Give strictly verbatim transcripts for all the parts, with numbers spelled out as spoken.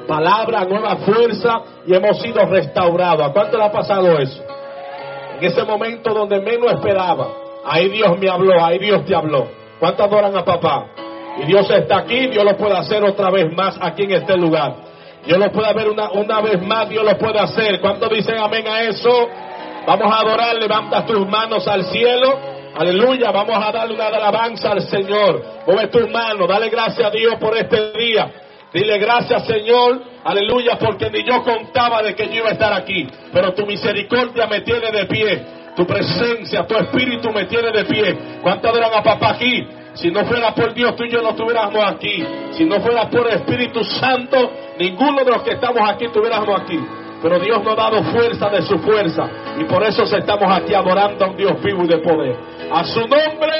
palabra, nueva fuerza y hemos sido restaurados. ¿A cuánto le ha pasado eso? En ese momento donde menos esperaba, ahí Dios me habló, ahí Dios te habló. ¿Cuántos adoran a papá? Y Dios está aquí, Dios lo puede hacer otra vez más aquí en este lugar. Dios lo puede ver una, una vez más, Dios lo puede hacer. ¿Cuántos dicen amén a eso? Vamos a adorar, levanta tus manos al cielo. Aleluya, vamos a darle una alabanza al Señor. Mueve tus manos, dale gracias a Dios por este día. Dile gracias, Señor, aleluya, porque ni yo contaba de que yo iba a estar aquí, pero tu misericordia me tiene de pie, tu presencia, tu espíritu me tiene de pie. ¿Cuántos adoran a papá aquí? Si no fuera por Dios, tú y yo no estuviéramos aquí. Si no fuera por el Espíritu Santo, ninguno de los que estamos aquí estuviéramos aquí. Pero Dios nos ha dado fuerza de su fuerza, y por eso estamos aquí adorando a un Dios vivo y de poder. A su nombre,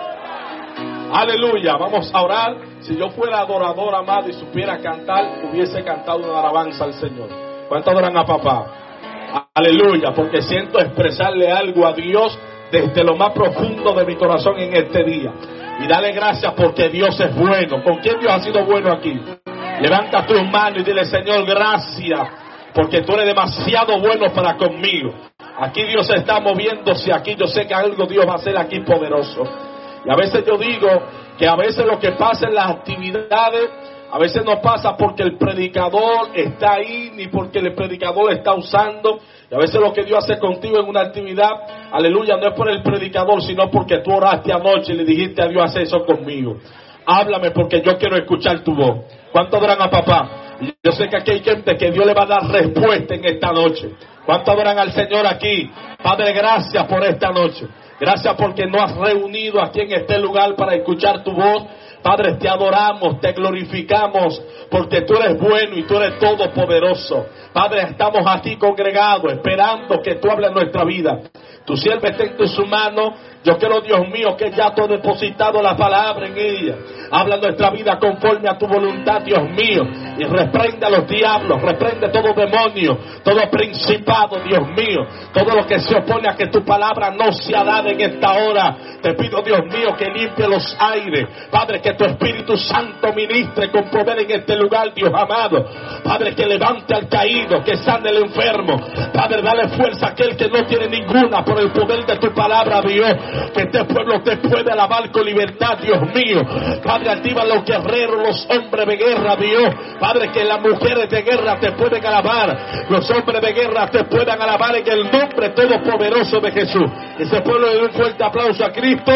aleluya. Vamos a orar. Si yo fuera adorador, amado, y supiera cantar, hubiese cantado una alabanza al Señor. ¿Cuántos adoran a papá? Aleluya, porque siento expresarle algo a Dios desde lo más profundo de mi corazón en este día. Y dale gracias porque Dios es bueno. ¿Con quién Dios ha sido bueno aquí? Levanta tus manos y dile, Señor, gracias, porque tú eres demasiado bueno para conmigo. Aquí Dios está moviéndose, aquí yo sé que algo Dios va a hacer aquí poderoso. Y a veces yo digo que a veces lo que pasa en las actividades, a veces no pasa porque el predicador está ahí, ni porque el predicador está usando. Y a veces lo que Dios hace contigo en una actividad, aleluya, no es por el predicador, sino porque tú oraste anoche y le dijiste a Dios, haz eso conmigo. Háblame porque yo quiero escuchar tu voz. ¿Cuánto adoran a papá? Yo sé que aquí hay gente que Dios le va a dar respuesta en esta noche. ¿Cuánto adoran al Señor aquí? Padre, gracias por esta noche. Gracias porque nos has reunido aquí en este lugar para escuchar tu voz. Padre, te adoramos, te glorificamos, porque tú eres bueno y tú eres todopoderoso. Padre, estamos aquí congregados, esperando que tú hables en nuestra vida. Tu sierva está en tus manos. Yo quiero, Dios mío, que ya tú has depositado la palabra en ella. Habla nuestra vida conforme a tu voluntad, Dios mío. Y reprende a los diablos, reprende todo demonio, todo principado, Dios mío. Todo lo que se opone a que tu palabra no sea dada en esta hora. Te pido, Dios mío, que limpie los aires. Padre, que tu Espíritu Santo ministre con poder en este lugar, Dios amado. Padre, que levante al caído, que sane el enfermo. Padre, dale fuerza a aquel que no tiene ninguna por el poder de tu palabra, Dios. Que este pueblo te puede alabar con libertad, Dios mío. Padre, activa los guerreros, los hombres de guerra, Dios. Padre, que las mujeres de guerra te pueden alabar. Los hombres de guerra te puedan alabar en el nombre todopoderoso de Jesús. Ese pueblo le da un fuerte aplauso a Cristo.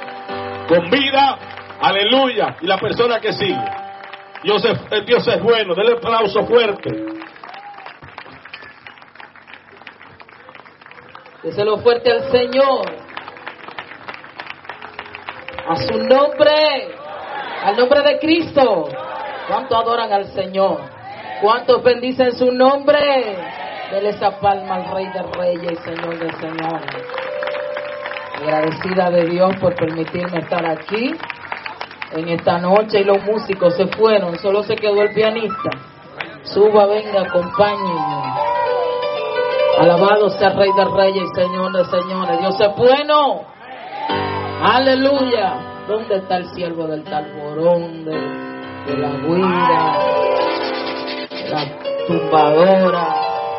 Con vida, aleluya. Y la persona que sigue. Dios es, Dios es bueno. Denle un aplauso fuerte. Déselo fuerte al Señor. A su nombre, al nombre de Cristo. ¿Cuántos adoran al Señor? ¿Cuántos bendicen su nombre? Dele esa palma al Rey de Reyes y Señor de Señores. Agradecida de Dios por permitirme estar aquí en esta noche. Y los músicos se fueron, solo se quedó el pianista. Suba, venga, acompáñenme. Alabado sea el Rey de Reyes y Señor de Señores. Dios es bueno. Aleluya. ¿Dónde está el siervo del talborón, de, de la guira, de la tumbadora?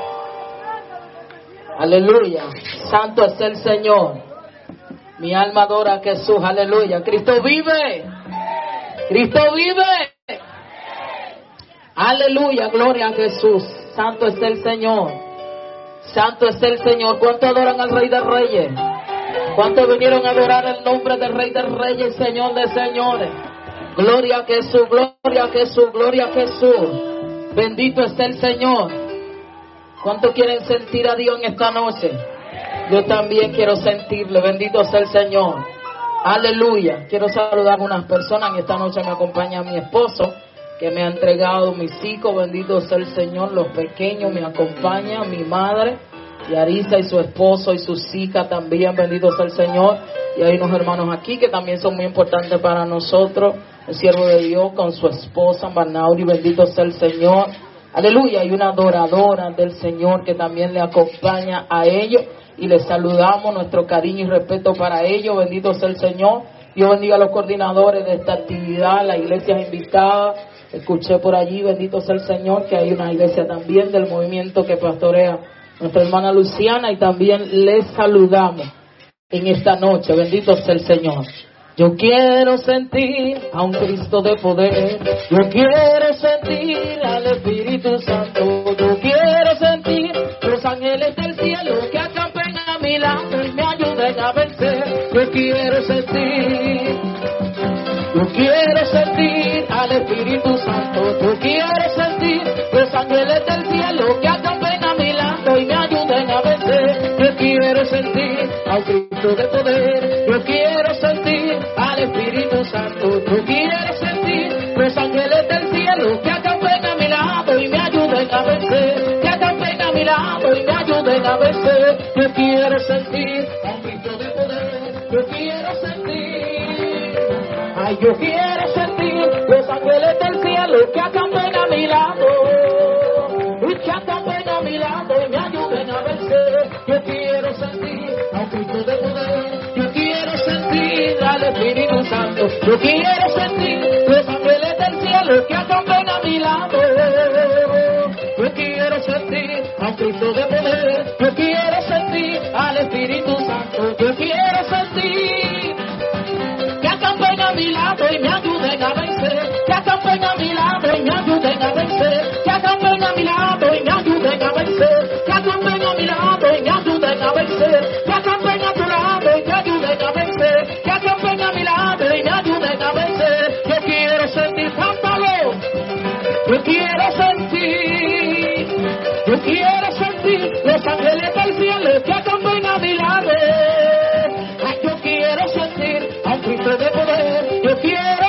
Aleluya. Santo es el Señor. Mi alma adora a Jesús. Aleluya. Cristo vive. Cristo vive. Aleluya. Gloria a Jesús. Santo es el Señor. Santo es el Señor. ¿Cuántos adoran al Rey de Reyes? ¿Cuántos vinieron a adorar el nombre del Rey de Reyes, Señor de Señores? Gloria a Jesús, gloria a Jesús, gloria a Jesús. Bendito está el Señor. ¿Cuántos quieren sentir a Dios en esta noche? Yo también quiero sentirle. Bendito sea el Señor. Aleluya. Quiero saludar a unas personas. En esta noche me acompaña mi esposo, que me ha entregado mis hijos. Bendito sea el Señor. Los pequeños me acompañan. Mi madre, Yarisa, y su esposo y sus hijas también. Bendito sea el Señor. Y hay unos hermanos aquí que también son muy importantes para nosotros. El siervo de Dios con su esposa Manauri. Bendito sea el Señor. Aleluya. Y una adoradora del Señor que también le acompaña a ellos. Y les saludamos, nuestro cariño y respeto para ellos. Bendito sea el Señor. Dios bendiga a los coordinadores de esta actividad, las iglesias invitadas, Escuché por allí, bendito sea el Señor, que hay una iglesia también del movimiento que pastorea nuestra hermana Luciana, y también les saludamos en esta noche. Bendito sea el Señor. Yo quiero sentir a un Cristo de poder, yo quiero sentir al Espíritu Santo, yo quiero sentir los ángeles del cielo que acampen a mi lado y me ayuden a vencer. Yo quiero sentir, yo quiero sentir al Espíritu Santo, yo quiero sentir los ángeles del cielo que acampen a mi lado y me ayuden a vencer. Yo quiero sentir a un Cristo de poder, yo quiero sentir al Espíritu Santo, yo quiero sentir los ángeles del cielo que acampen a mi lado y me ayuden a vencer, que acampen a mi lado y me ayuden a vencer. Yo quiero sentir a un Cristo de poder, yo quiero sentir, ay, yo quiero sentir los ángeles del cielo que acampen a mi lado y que acampen a mi lado y me ayuden a vencer. Yo quiero sentir a un Cristo de poder, yo quiero sentir al Espíritu Santo, yo quiero sentir los ángeles del cielo que acampen a mi lado. Yo quiero sentir a un Cristo de poder, yo quiero sentir al Espíritu Santo, yo quiero sentir que acampen a mi lado y me ayuden a vencer, que acampen a mi lado y me ayuden a vencer, que acampen a mi lado y me ayuden a vencer, que acampen a mi lado y me ayuden a vencer, que acampen a tu lado y me ayuden a vencer, que acampen a mi lado y me ayuden a vencer. Yo quiero sentir, cántalo, yo quiero sentir, yo quiero sentir los ángeles del cielo que acampen a mi lado. Ay, yo quiero sentir a un Cristo de poder, yo quiero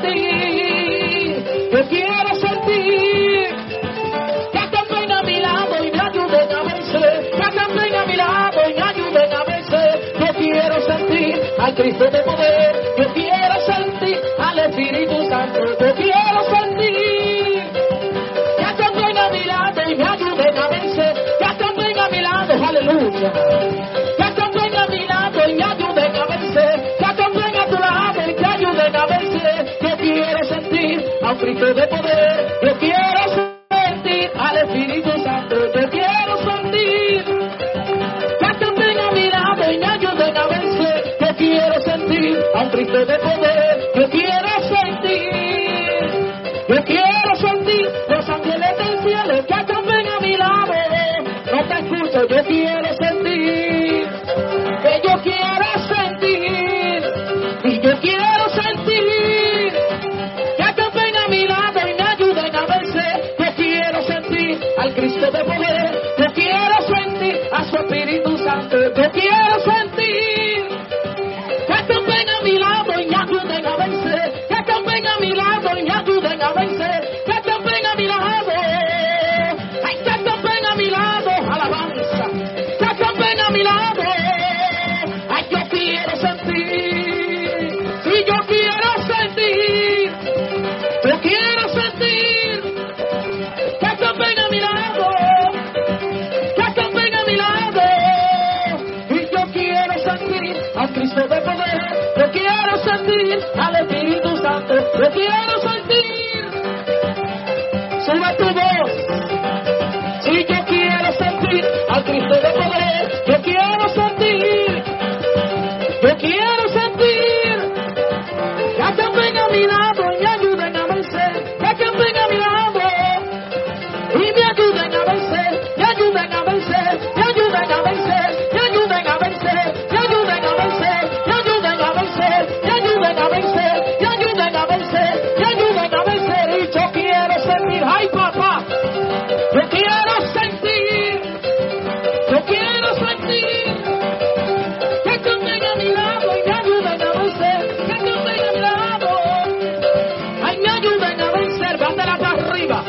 sentir, yo quiero sentir que acampen a mi lado y me ayuden a vencer, que acampen a mi lado y me ayuden a vencer. Yo quiero sentir al Cristo de poder, yo quiero sentir al Espíritu Santo, yo quiero sentir que acampen a mi lado y me ayuden a vencer, que acampen a mi lado, aleluya, que acampen a mi lado y me ayuden a vencer, que acampen a tu lado y te ayuden a vencer. Yo quiero sentir a un Cristo de poder, yo quiero sentir al Espíritu Santo, yo quiero sentir que acampen a mi lado y me ayuden a vencer. Yo quiero sentir a un Cristo de poder, yo quiero sentir, yo quiero sentir los ángeles del cielo que acampen a mi lado. No te escucho, yo quiero sentir, que yo quiero sentir, y yo quiero sentir que acampen a mi lado y me ayuden a vencer. Yo quiero sentir al Cristo de poder, yo quiero sentir a su Espíritu Santo, yo quiero sentir que acampen a mi lado y me ayuden a vencer, que acampen a mi lado y me ayuden a vencer, que acampen a mi lado, ay, que acampen a mi lado, alabanza, que acampen a mi lado, ay, yo quiero sentir, sí, yo quiero sentir, yo quiero sentir que acampen a mi lado, que acampen a mi lado, y yo quiero sentir al Cristo de poder, yo quiero sentir al Espíritu Santo, yo quiero sentir, sube tu voz, si yo quiero sentir al Cristo de poder, yo quiero sentir, yo quiero sentir que acampen a mi lado y me ayuden a vencer, que acampen a mi lado y me ayuden a vencer, me ayuden a vencer, me ayuden a vencer, me ayuden a vencer, me ayuden a vencer, me ayuden a vencer, me ayuden a vencer, me ayuden a vencer, me ayuden a vencer. Y yo quiero sentir, ay papá, yo quiero sentir, yo quiero sentir que acampen a mi lado y me ayuden a vencer, que acampen a mi lado, ay, me ayuden a vencer. Bátela para arriba,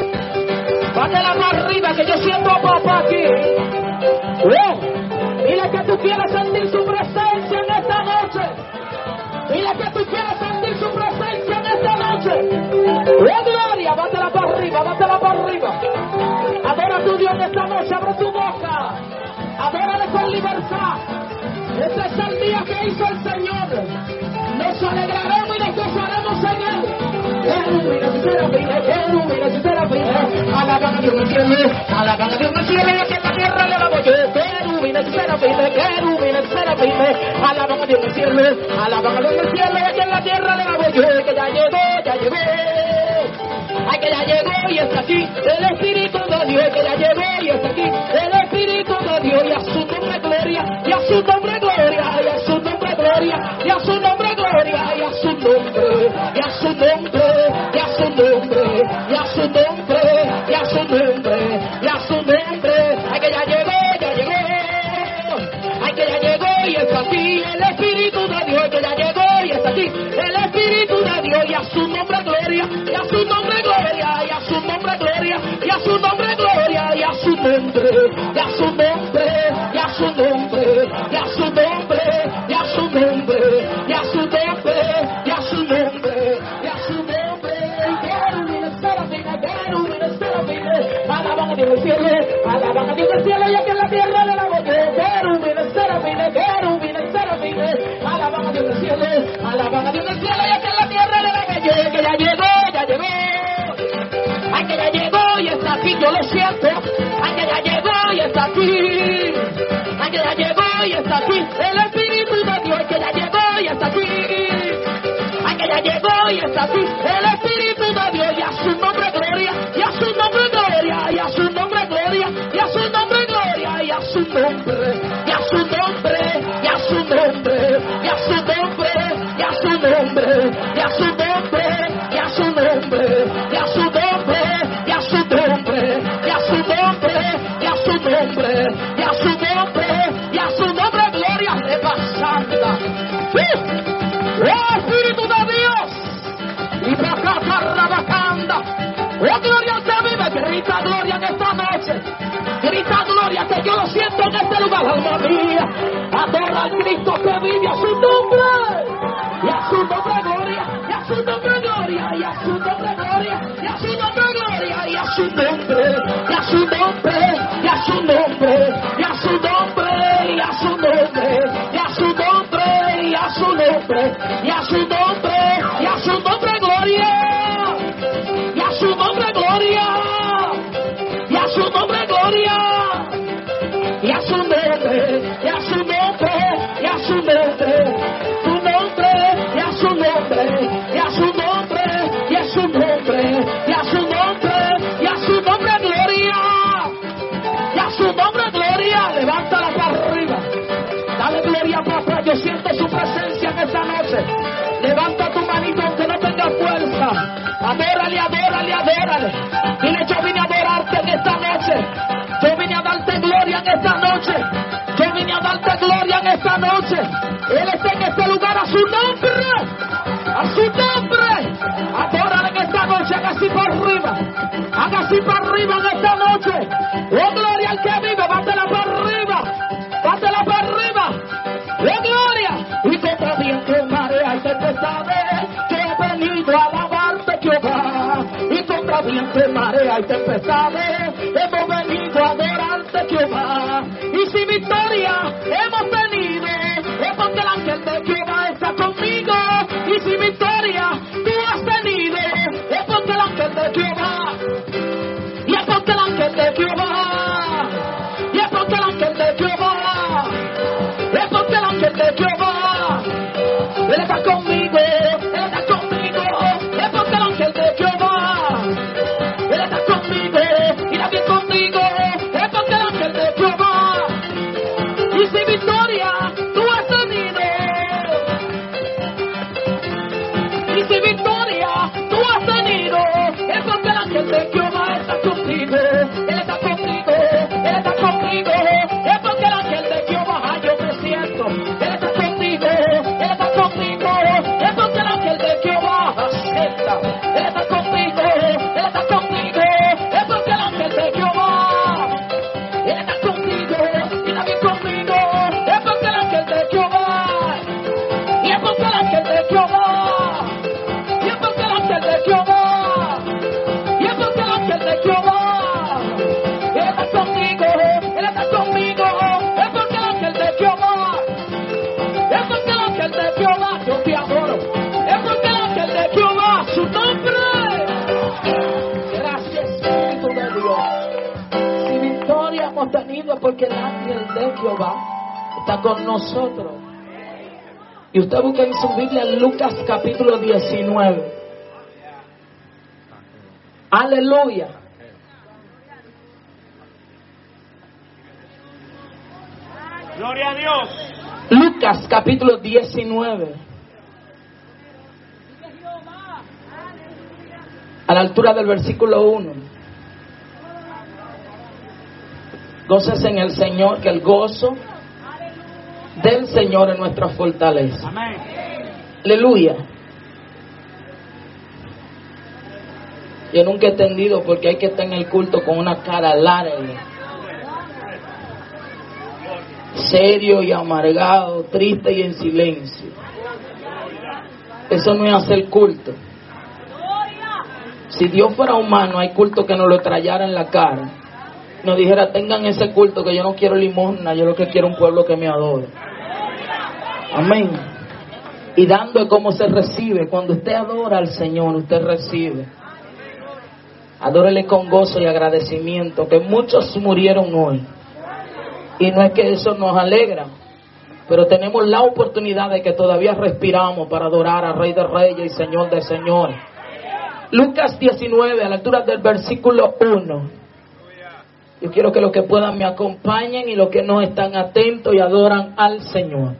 bátela para arriba, que yo siento a papá aquí. ¡Oh! Dile que tú quieres sentir su presencia en esta noche. Dile que tú quieres sentir su presencia en esta noche. ¡Oh, gloria! Bátela para arriba, bátela para arriba. Adora a tu Dios en esta noche, abre tu boca. Adórale con libertad. Este es el día que hizo el Señor. Nos alegraremos y nos gozaremos en él. serafines, querubines y serafines, alaban a Dios en el cielo, alaban a Dios en el cielo, y aquí en la tierra le alabo yo, querubines y serafines, querubines y serafines, alaban a Dios en el cielo, alaban a Dios en el cielo, y aquí en la tierra le alabo yo, que ya llegó, ya llegó. Ay, que ya llegó y está aquí el Espíritu de Dios, que ya llegó y está aquí el Espíritu de Dios, y a su nombre gloria, y a su nombre gloria, y a su nombre gloria, y a su nombre gloria, y a su nombre, y a su nombre, y a su nombre, y a su nombre, y a su nombre, y a su nombre. Ay, que ya llegó, ya llegó. Ay, que ya llegó y está aquí el Espíritu de Dios, que ya llegó y está aquí el Espíritu de Dios, y a su nombre gloria, y a su nombre gloria, y a su nombre gloria, y a su nombre gloria, y a su nombre, y a su nombre, y a su nombre, y a su nombre, y a su nombre, y a su nombre, y a su nombre, y a su nombre. Querubines, serafines, querubines, serafines, alaban a Dios en el cielo, alaban a Dios en el cielo, y aquí en la tierra le alabo yo. Querubines, serafines, querubines, serafines, alaban a Dios en el cielo, alaban a Dios en el cielo, y aquí en la tierra le alabo yo, que ya llegó, ya llegó. Ay, que ya llegó y está aquí, yo lo siento. Ay, que ya llegó y está aquí. Ay, que ya llegó y está aquí el Espíritu de Dios, que ya llegó y está aquí. Ay, que ya llegó y está aquí el Espíritu de Dios, y a su nombre gloria, y a su nombre gloria, y a su nombre gloria, y a su nombre gloria, y a su nombre, y a su nombre, y a su nombre, y a su nombre, y a su nombre, y a su nombre, y a su nombre, y a su nombre, y a su nombre, y a su nombre, y a su nombre, y a su nombre, y a su nombre, gloria de pasanda. ¡Oh, Espíritu de Dios! Y para acá, rabacanda. ¡Oh, gloria al que vive! Grita gloria en esta noche. Grita gloria, que yo lo siento en este lugar, alma mía. Adora al Cristo que vive, a su nombre. Y a su nombre gloria, y a su nombre gloria, y a su nombre gloria, y a su nombre gloria, y a su nombre, y a su nombre, y a su nombre, y a su nombre, y a su nombre, y a su nombre, y a su nombre, y a su nombre, y a su nombre gloria, y a su nombre gloria, y a su nombre gloria, y a su nombre, y a su nombre, y a su nombre, su nombre, y a su nombre, y a su nombre, y a su nombre, y a su nombre, y a su nombre gloria, y a su nombre gloria. Levántala para arriba, dale gloria, papá. Yo siento su presencia en esta noche. Levanta tu manito aunque no tenga fuerza. Adórale, adórale, adórale. Dile, yo vine a adorarte en esta noche. Yo vine a darte gloria en esta noche. Yo vine a darte gloria en esta noche. Él está en este lugar, a su nombre. A su nombre. Adórale en esta noche. Haga así para arriba. Haga así para arriba en esta noche. Oh, gloria al que vive. Bátela para arriba. Bátela para arriba. Oh, gloria. Y contra viento, marea y tempestades, que he venido a alabarte, Jehová. Y contra viento, marea y tempestades, hemos venido a adorarte, Jehová. Y si victoria hemos tenido, es porque el ángel de Jehová está conmigo. Y si victoria tú has tenido, es porque el ángel de Jehová. Y es porque el ángel de Jehová. Y es porque el ángel de Jehová. Es porque el ángel de Jehová. Él está conmigo. Él está conmigo. Es porque el ángel de Jehová. Él está conmigo. Y también conmigo. Es porque el ángel de Jehová. Y si victoria tú has tenido. Y si victoria tú has tenido. Es porque el ángel de Jehová está contigo. Él está contigo. hemos tenido porque el ángel de Jehová está con nosotros. Y usted busca en su Biblia Lucas capítulo diecinueve. Aleluya. Gloria a Dios. Lucas capítulo diecinueve. A la altura del versículo uno. Gócese en el Señor, que el gozo del Señor es nuestra fortaleza. Amén. Aleluya. Yo nunca he entendido porque hay que estar en el culto con una cara larga, serio y amargado, triste y en silencio. Eso no es hacer culto. Si Dios fuera humano, hay culto que nos lo trayera en la cara. Nos dijera, tengan ese culto, que yo no quiero limosna, yo lo que quiero es un pueblo que me adore. Amén. Y dando es como se recibe. Cuando usted adora al Señor, usted recibe. Adórele con gozo y agradecimiento, que muchos murieron hoy. Y no es que eso nos alegra, pero tenemos la oportunidad de que todavía respiramos para adorar al Rey de Reyes y Señor de Señores. Lucas diecinueve, a la altura del versículo uno. Yo quiero que los que puedan me acompañen y los que no están atentos y adoran al Señor.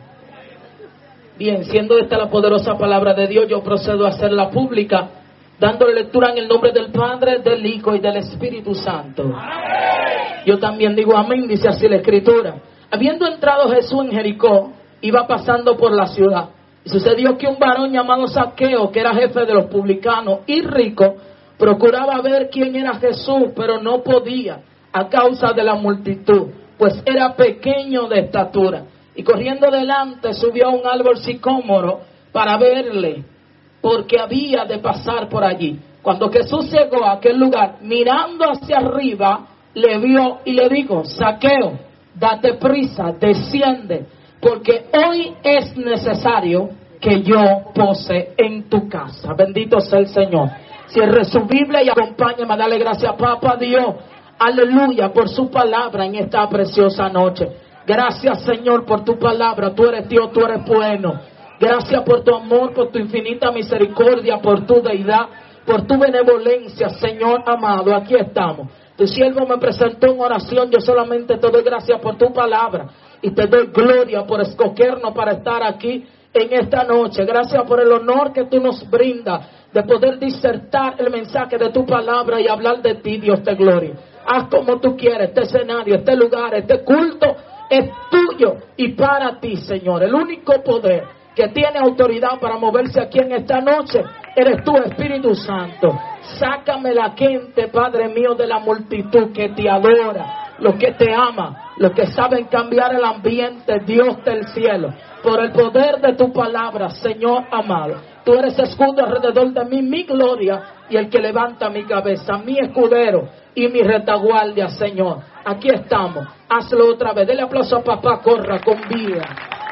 Bien, siendo esta la poderosa palabra de Dios, yo procedo a hacerla pública, dándole lectura en el nombre del Padre, del Hijo y del Espíritu Santo. Yo también digo amén, dice así la Escritura. Habiendo entrado Jesús en Jericó, iba pasando por la ciudad. Y sucedió que un varón llamado Zaqueo, que era jefe de los publicanos y rico, procuraba ver quién era Jesús, pero no podía, a causa de la multitud, pues era pequeño de estatura. Y corriendo delante subió a un árbol sicómoro para verle, porque había de pasar por allí. Cuando Jesús llegó a aquel lugar, mirando hacia arriba, le vio y le dijo, Zaqueo, date prisa, desciende, porque hoy es necesario que yo pose en tu casa. Bendito sea el Señor. Cierre su Biblia y acompáñame a darle gracias, Papá Dios. Aleluya, por su palabra en esta preciosa noche. Gracias, Señor, por tu palabra. Tú eres Dios, tú eres bueno. Gracias por tu amor, por tu infinita misericordia, por tu deidad, por tu benevolencia, Señor amado. Aquí estamos. Tu siervo me presentó en oración. Yo solamente te doy gracias por tu palabra y te doy gloria por escogernos para estar aquí en esta noche. Gracias por el honor que tú nos brindas de poder disertar el mensaje de tu palabra y hablar de ti, Dios de gloria. Haz como tú quieres. Este escenario, este lugar, este culto es tuyo y para ti, Señor. El único poder que tiene autoridad para moverse aquí en esta noche eres tú, Espíritu Santo. Sácame la gente, Padre mío, de la multitud que te adora, los que te aman, los que saben cambiar el ambiente, Dios del cielo, por el poder de tu palabra, Señor amado. Tú eres escudo alrededor de mí, mi gloria y el que levanta mi cabeza, mi escudero y mi retaguardia, Señor. Aquí estamos. Hazlo otra vez. Dele aplauso a papá. Corra con vida.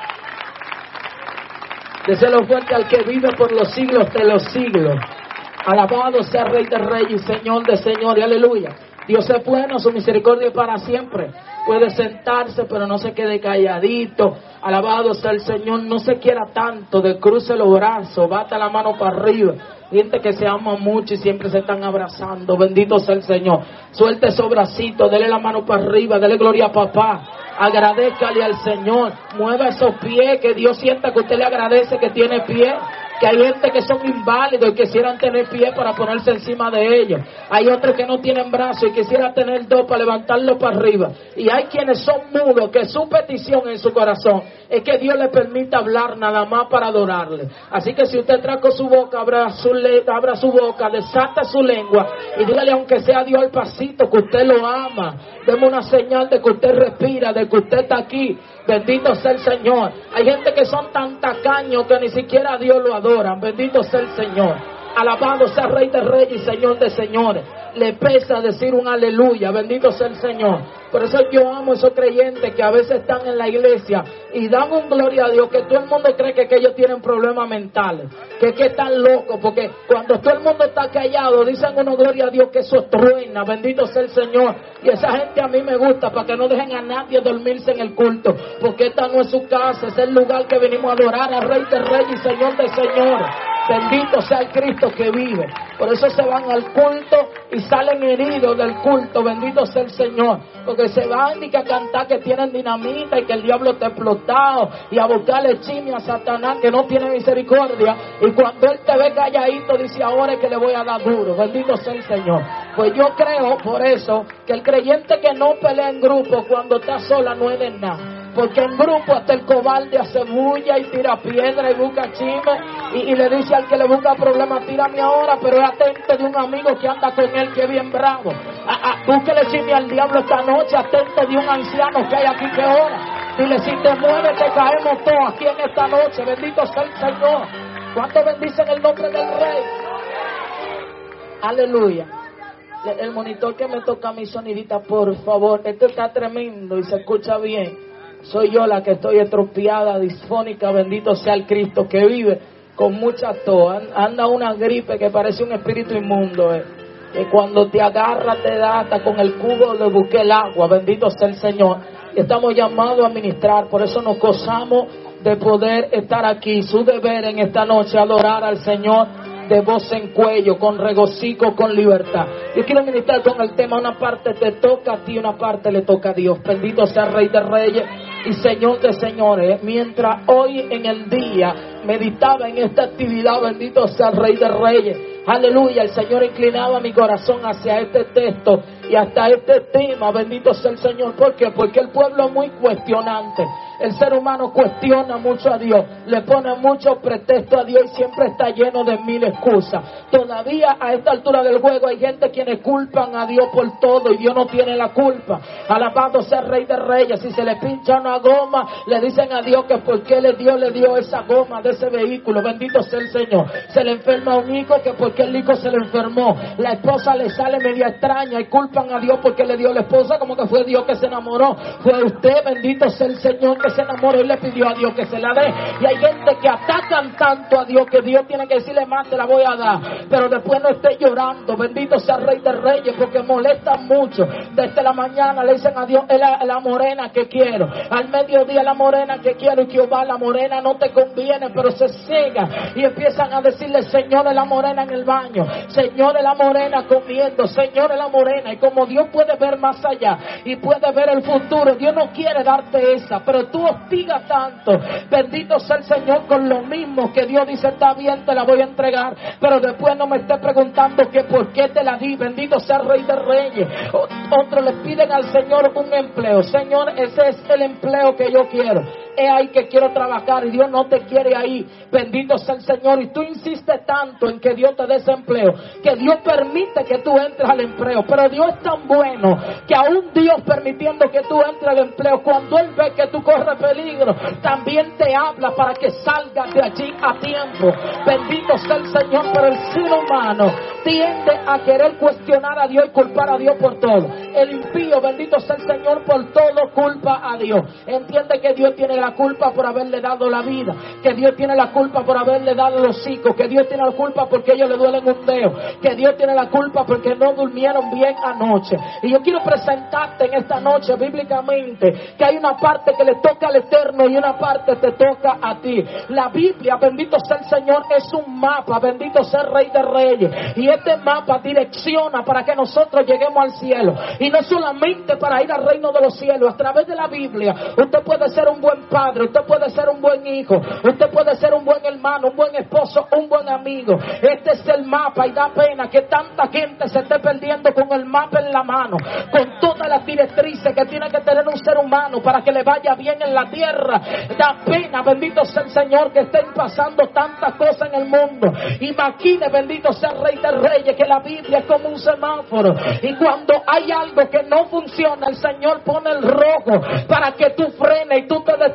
Déselo fuerte al que vive por los siglos de los siglos. Alabado sea Rey de Reyes y Señor de Señores. Aleluya. Dios es bueno, su misericordia es para siempre. Puede sentarse, pero no se quede calladito. Alabado sea el Señor. No se quiera tanto de cruce los brazos, bata la mano para arriba. Gente que se ama mucho y siempre se están abrazando. Bendito sea el Señor. Suelte esos bracitos, dele la mano para arriba, dele gloria a papá. Agradézcale al Señor. Mueva esos pies, que Dios sienta que usted le agradece que tiene pie. Que hay gente que son inválidos y quisieran tener pie para ponerse encima de ellos. Hay otros que no tienen brazos y quisieran tener dos para levantarlo para arriba. Y hay quienes son mudos, que su petición en su corazón es que Dios le permita hablar nada más para adorarle. Así que si usted trajo su boca, abra su, le, abra su boca, desata su lengua y dígale, aunque sea Dios al pasito, que usted lo ama. Deme una señal de que usted respira, de que usted está aquí. Bendito sea el Señor. Hay gente que son tan tacaños que ni siquiera a Dios lo adoran. Bendito sea el Señor. Alabado sea Rey de Reyes y Señor de Señores. Le pesa decir un aleluya, bendito sea el Señor. Por eso yo amo a esos creyentes que a veces están en la iglesia y dan un gloria a Dios, que todo el mundo cree que, que ellos tienen problemas mentales, que, que están locos, porque cuando todo el mundo está callado, dicen uno gloria a Dios, que eso truena, bendito sea el Señor. Y esa gente a mí me gusta, para que no dejen a nadie dormirse en el culto, porque esta no es su casa, es el lugar que venimos a adorar al Rey de Reyes y Señor de Señores. Bendito sea el Cristo que vive. Por eso se van al culto y salen heridos del culto. Bendito sea el Señor. Porque se van y que a cantar que tienen dinamita y que el diablo está explotado, y a buscarle chisme a Satanás que no tiene misericordia. Y cuando él te ve calladito, dice: ahora es que le voy a dar duro. Bendito sea el Señor. Pues yo creo por eso que el creyente que no pelea en grupo, cuando está sola, no es de nada. Porque en grupo hasta el cobarde hace bulla y tira piedra y busca chisme, y, y le dice al que le busca problemas: tírame ahora, pero es atento de un amigo que anda con él, que es bien bravo. A, a, búsquele chisme al diablo esta noche, atento de un anciano que hay aquí que ora. Dile: si te mueves te caemos todos aquí en esta noche. Bendito sea el Señor. ¿Cuánto bendicen el nombre del Rey? Aleluya. El monitor que me toca mi sonidita, por favor. Esto está tremendo y se escucha bien. Soy yo la que estoy estropeada, disfónica. Bendito sea el Cristo que vive, con mucha tos. Anda una gripe que parece un espíritu inmundo, eh. Que cuando te agarra te da hasta con el cubo le busqué el agua. Bendito sea el Señor. Estamos llamados a ministrar, por eso nos gozamos de poder estar aquí. Su deber en esta noche, adorar al Señor de voz en cuello, con regocijo, con libertad. Yo quiero ministrar con el tema: una parte te toca a ti, una parte le toca a Dios. Bendito sea Rey de Reyes y Señor de Señores. Mientras hoy en el día meditaba en esta actividad, bendito sea Rey de Reyes, aleluya, el Señor inclinaba mi corazón hacia este texto y hasta este tema. Bendito sea el Señor. ¿Por qué? Porque el pueblo es muy cuestionante. El ser humano cuestiona mucho a Dios, le pone muchos pretextos a Dios y siempre está lleno de mil excusas. Todavía a esta altura del juego hay gente quienes culpan a Dios por todo y Dios no tiene la culpa. Alabado sea Rey de Reyes. Si se le pincha una goma, le dicen a Dios que por qué le dio, le dio esa goma de ese vehículo. Bendito sea el Señor. Se le enferma un hijo, que por qué el hijo se le enfermó. La esposa le sale media extraña y culpan a Dios porque le dio la esposa, como que fue Dios que se enamoró. Fue usted, bendito sea el Señor, que se enamoró y le pidió a Dios que se la dé. Y hay gente que atacan tanto a Dios que Dios tiene que decirle: más te la voy a dar, pero después no esté llorando. Bendito sea Rey de Reyes, porque molestan mucho. Desde la mañana le dicen a Dios: es la, la morena que quiero, al mediodía la morena que quiero, y Jehová, la morena no te conviene, pero se ciega y empiezan a decirle: Señor, es la morena en el baño, Señor, es la morena comiendo, Señor, es la morena. Y como Dios puede ver más allá y puede ver el futuro, Dios no quiere darte esa, pero tú hostigas tanto. Bendito sea el Señor, con lo mismo que Dios dice: está bien, te la voy a entregar, pero después no me estés preguntando que por qué te la di. Bendito sea el Rey de Reyes. Otros le piden al Señor un empleo: Señor, ese es el empleo que yo quiero, es ahí que quiero trabajar, y Dios no te quiere ahí. Bendito sea el Señor. Y tú insistes tanto en que Dios te dé ese empleo, que Dios permite que tú entres al empleo. Pero Dios es tan bueno que aún Dios permitiendo que tú entres al empleo, cuando Él ve que tú corres peligro, también te habla para que salgas de allí a tiempo. Bendito sea el Señor. Pero el ser humano tiende a querer cuestionar a Dios y culpar a Dios por todo. El impío, bendito sea el Señor, por todo culpa a Dios. Entiende que Dios tiene la culpa por haberle dado la vida, que Dios tiene la culpa por haberle dado los hijos, que Dios tiene la culpa porque ellos le duelen un dedo, que Dios tiene la culpa porque no durmieron bien anoche. Y yo quiero presentarte en esta noche bíblicamente que hay una parte que le toca al Eterno y una parte te toca a ti. La Biblia, bendito sea el Señor, es un mapa, bendito sea el Rey de Reyes, y este mapa direcciona para que nosotros lleguemos al cielo, y no solamente para ir al reino de los cielos. A través de la Biblia usted puede ser un buen padre, usted puede ser un buen hijo, usted puede ser un buen hermano, un buen esposo, un buen amigo. Este es el mapa, y da pena que tanta gente se esté perdiendo con el mapa en la mano, con todas las directrices que tiene que tener un ser humano para que le vaya bien en la tierra. Da pena, bendito sea el Señor, que estén pasando tantas cosas en el mundo. Imagine, bendito sea el Rey de Reyes, que la Biblia es como un semáforo, y cuando hay algo que no funciona, el Señor pone el rojo para que tú frenes y tú te detienes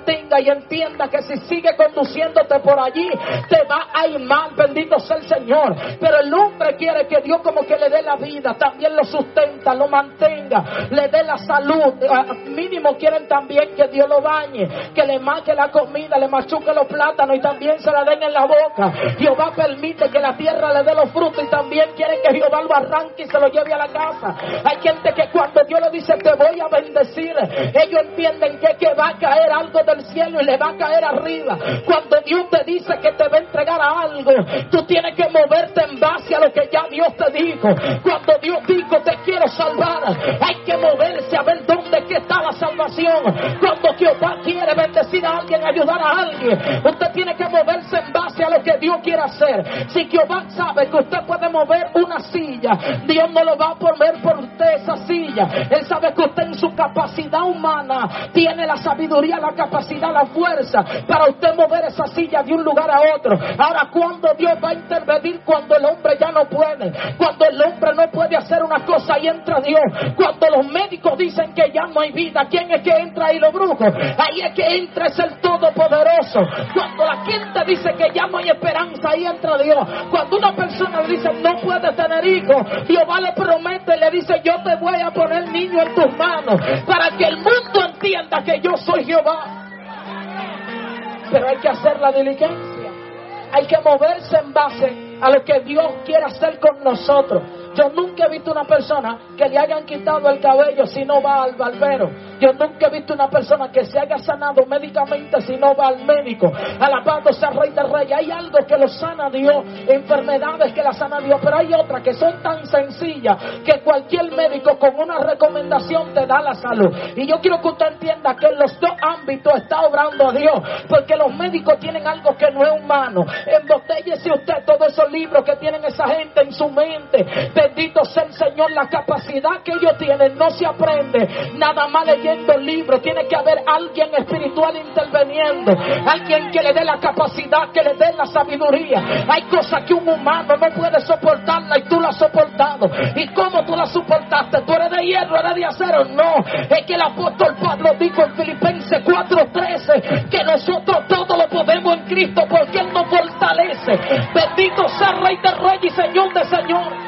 mantenga y entienda que si sigue conduciéndote por allí, te va a ir mal, bendito sea el Señor. Pero el hombre quiere que Dios como que le dé la vida, también lo sustenta, lo mantenga, le dé la salud. Mínimo quieren también que Dios lo bañe, que le marque la comida, le machuque los plátanos y también se la den en la boca. Jehová permite que la tierra le dé los frutos y también quieren que Jehová lo arranque y se lo lleve a la casa. Hay gente que cuando Dios le dice te voy a bendecir, ellos entienden que, que va a caer algo del cielo y le va a caer arriba. Cuando Dios te dice que te va a entregar a algo, tú tienes que moverte en base a lo que ya Dios te dijo. Cuando Dios dijo te quiero salvar, hay que moverse a ver dónde que está la salvación. Cuando Jehová quiere bendecir a alguien, ayudar a alguien, usted tiene que moverse en base a lo que Dios quiere hacer. Si Jehová sabe que usted puede mover una silla, Dios no lo va a poner por usted esa silla. Él sabe que usted en su capacidad humana tiene la sabiduría, la capacidad, la fuerza para usted mover esa silla de un lugar a otro. Ahora, cuando Dios va a intervenir, cuando el hombre ya no puede, cuando el hombre no puede hacer una cosa y entra Dios, cuando los médicos dicen que ya no hay vida, ¿quién es que entra ahí? Los brujos. Ahí es que entra es el Todopoderoso. Cuando la gente dice que ya no hay esperanza, ahí entra Dios. Cuando una persona le dice no puede tener hijos, Jehová le promete, le dice yo te voy a poner niño en tus manos para que el mundo entienda que yo soy Jehová. Pero hay que hacer la diligencia, hay que moverse en base a lo que Dios quiere hacer con nosotros. Yo nunca he visto una persona que le hayan quitado el cabello si no va al barbero. Yo nunca he visto una persona que se haya sanado médicamente si no va al médico. Alabado sea el Rey de Reyes. Hay algo que lo sana Dios, enfermedades que la sana Dios, pero hay otras que son tan sencillas que cualquier médico con una recomendación te da la salud. Y yo quiero que usted entienda que en los dos ámbitos está obrando a Dios, porque los médicos tienen algo que no es humano. Embotellese usted todos esos libros que tienen esa gente en su mente. Bendito sea el Señor, la capacidad que ellos tienen no se aprende nada más leyendo libros. Tiene que haber alguien espiritual interviniendo, alguien que le dé la capacidad, que le dé la sabiduría. Hay cosas que un humano no puede soportarla y tú la has soportado. ¿Y cómo tú la soportaste? ¿Tú eres de hierro, eres de acero? No, es que el apóstol Pablo dijo en Filipenses cuatro trece que nosotros todo lo podemos en Cristo porque Él nos fortalece. Bendito sea el Rey de Reyes y Señor de Señores.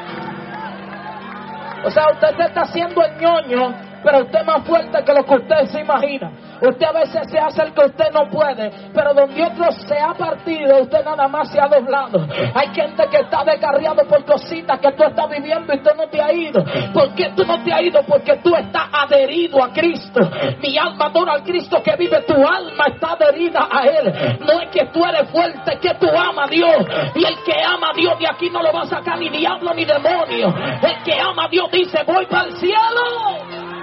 O sea, usted se está haciendo el ñoño, pero usted es más fuerte que lo que usted se imagina. Usted a veces se hace el que usted no puede, pero donde otro se ha partido, usted nada más se ha doblado. Hay gente que está descarriado por cositas que tú estás viviendo y tú no te has ido. ¿Por qué tú no te has ido? Porque tú estás adherido a Cristo. Mi alma adora al Cristo que vive, tu alma está adherida a Él. No es que tú eres fuerte, es que tú amas a Dios. Y el que ama a Dios de aquí no lo va a sacar ni diablo ni demonio. El que ama a Dios dice voy para el cielo.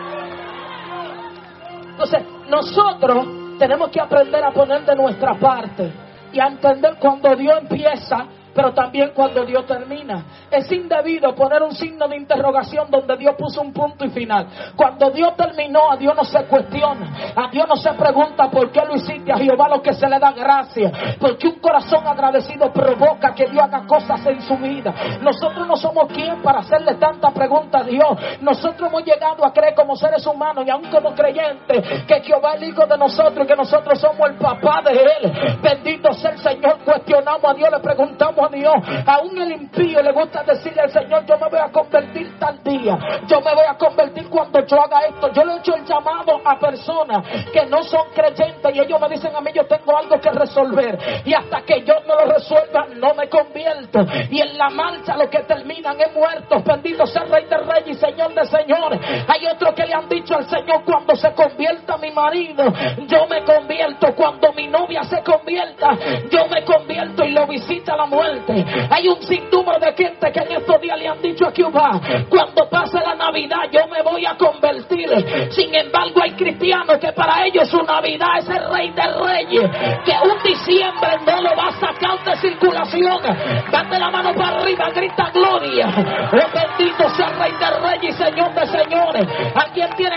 Entonces, nosotros tenemos que aprender a poner de nuestra parte y a entender cuando Dios empieza, pero también cuando Dios termina. Es indebido poner un signo de interrogación donde Dios puso un punto y final. Cuando Dios terminó, a Dios no se cuestiona, a Dios no se pregunta por qué lo hiciste. A Jehová lo que se le da gracia, porque un corazón agradecido provoca que Dios haga cosas en su vida. Nosotros no somos quien para hacerle tanta pregunta a Dios. Nosotros hemos llegado a creer como seres humanos y aún como creyentes que Jehová es el hijo de nosotros y que nosotros somos el papá de Él. Bendito sea el Señor. Cuestionamos a Dios, le preguntamos a Dios. Aún el impío le gusta decirle al Señor, yo me voy a convertir tal día, yo me voy a convertir cuando yo haga esto. Yo le he hecho el llamado a personas que no son creyentes y ellos me dicen a mí, yo tengo algo que resolver y hasta que yo no lo resuelva no me convierto. Y en la marcha lo que terminan es muertos. Bendito sea el Rey de Reyes y Señor de Señores. Hay otros que le han dicho al Señor, cuando se convierta mi marido yo me convierto, cuando mi novia se convierta yo me convierto, y lo visita la muerte. Hay un sinnúmero de gente que en estos días le han dicho a Jehová, cuando pase la Navidad yo me voy a convertir. Sin embargo, hay cristianos que para ellos su Navidad es el Rey de Reyes, que un diciembre no lo va a sacar de circulación. Date la mano para arriba, grita gloria. Oh, bendito sea el Rey de Reyes y Señor de Señores. ¿A quién tiene que adorar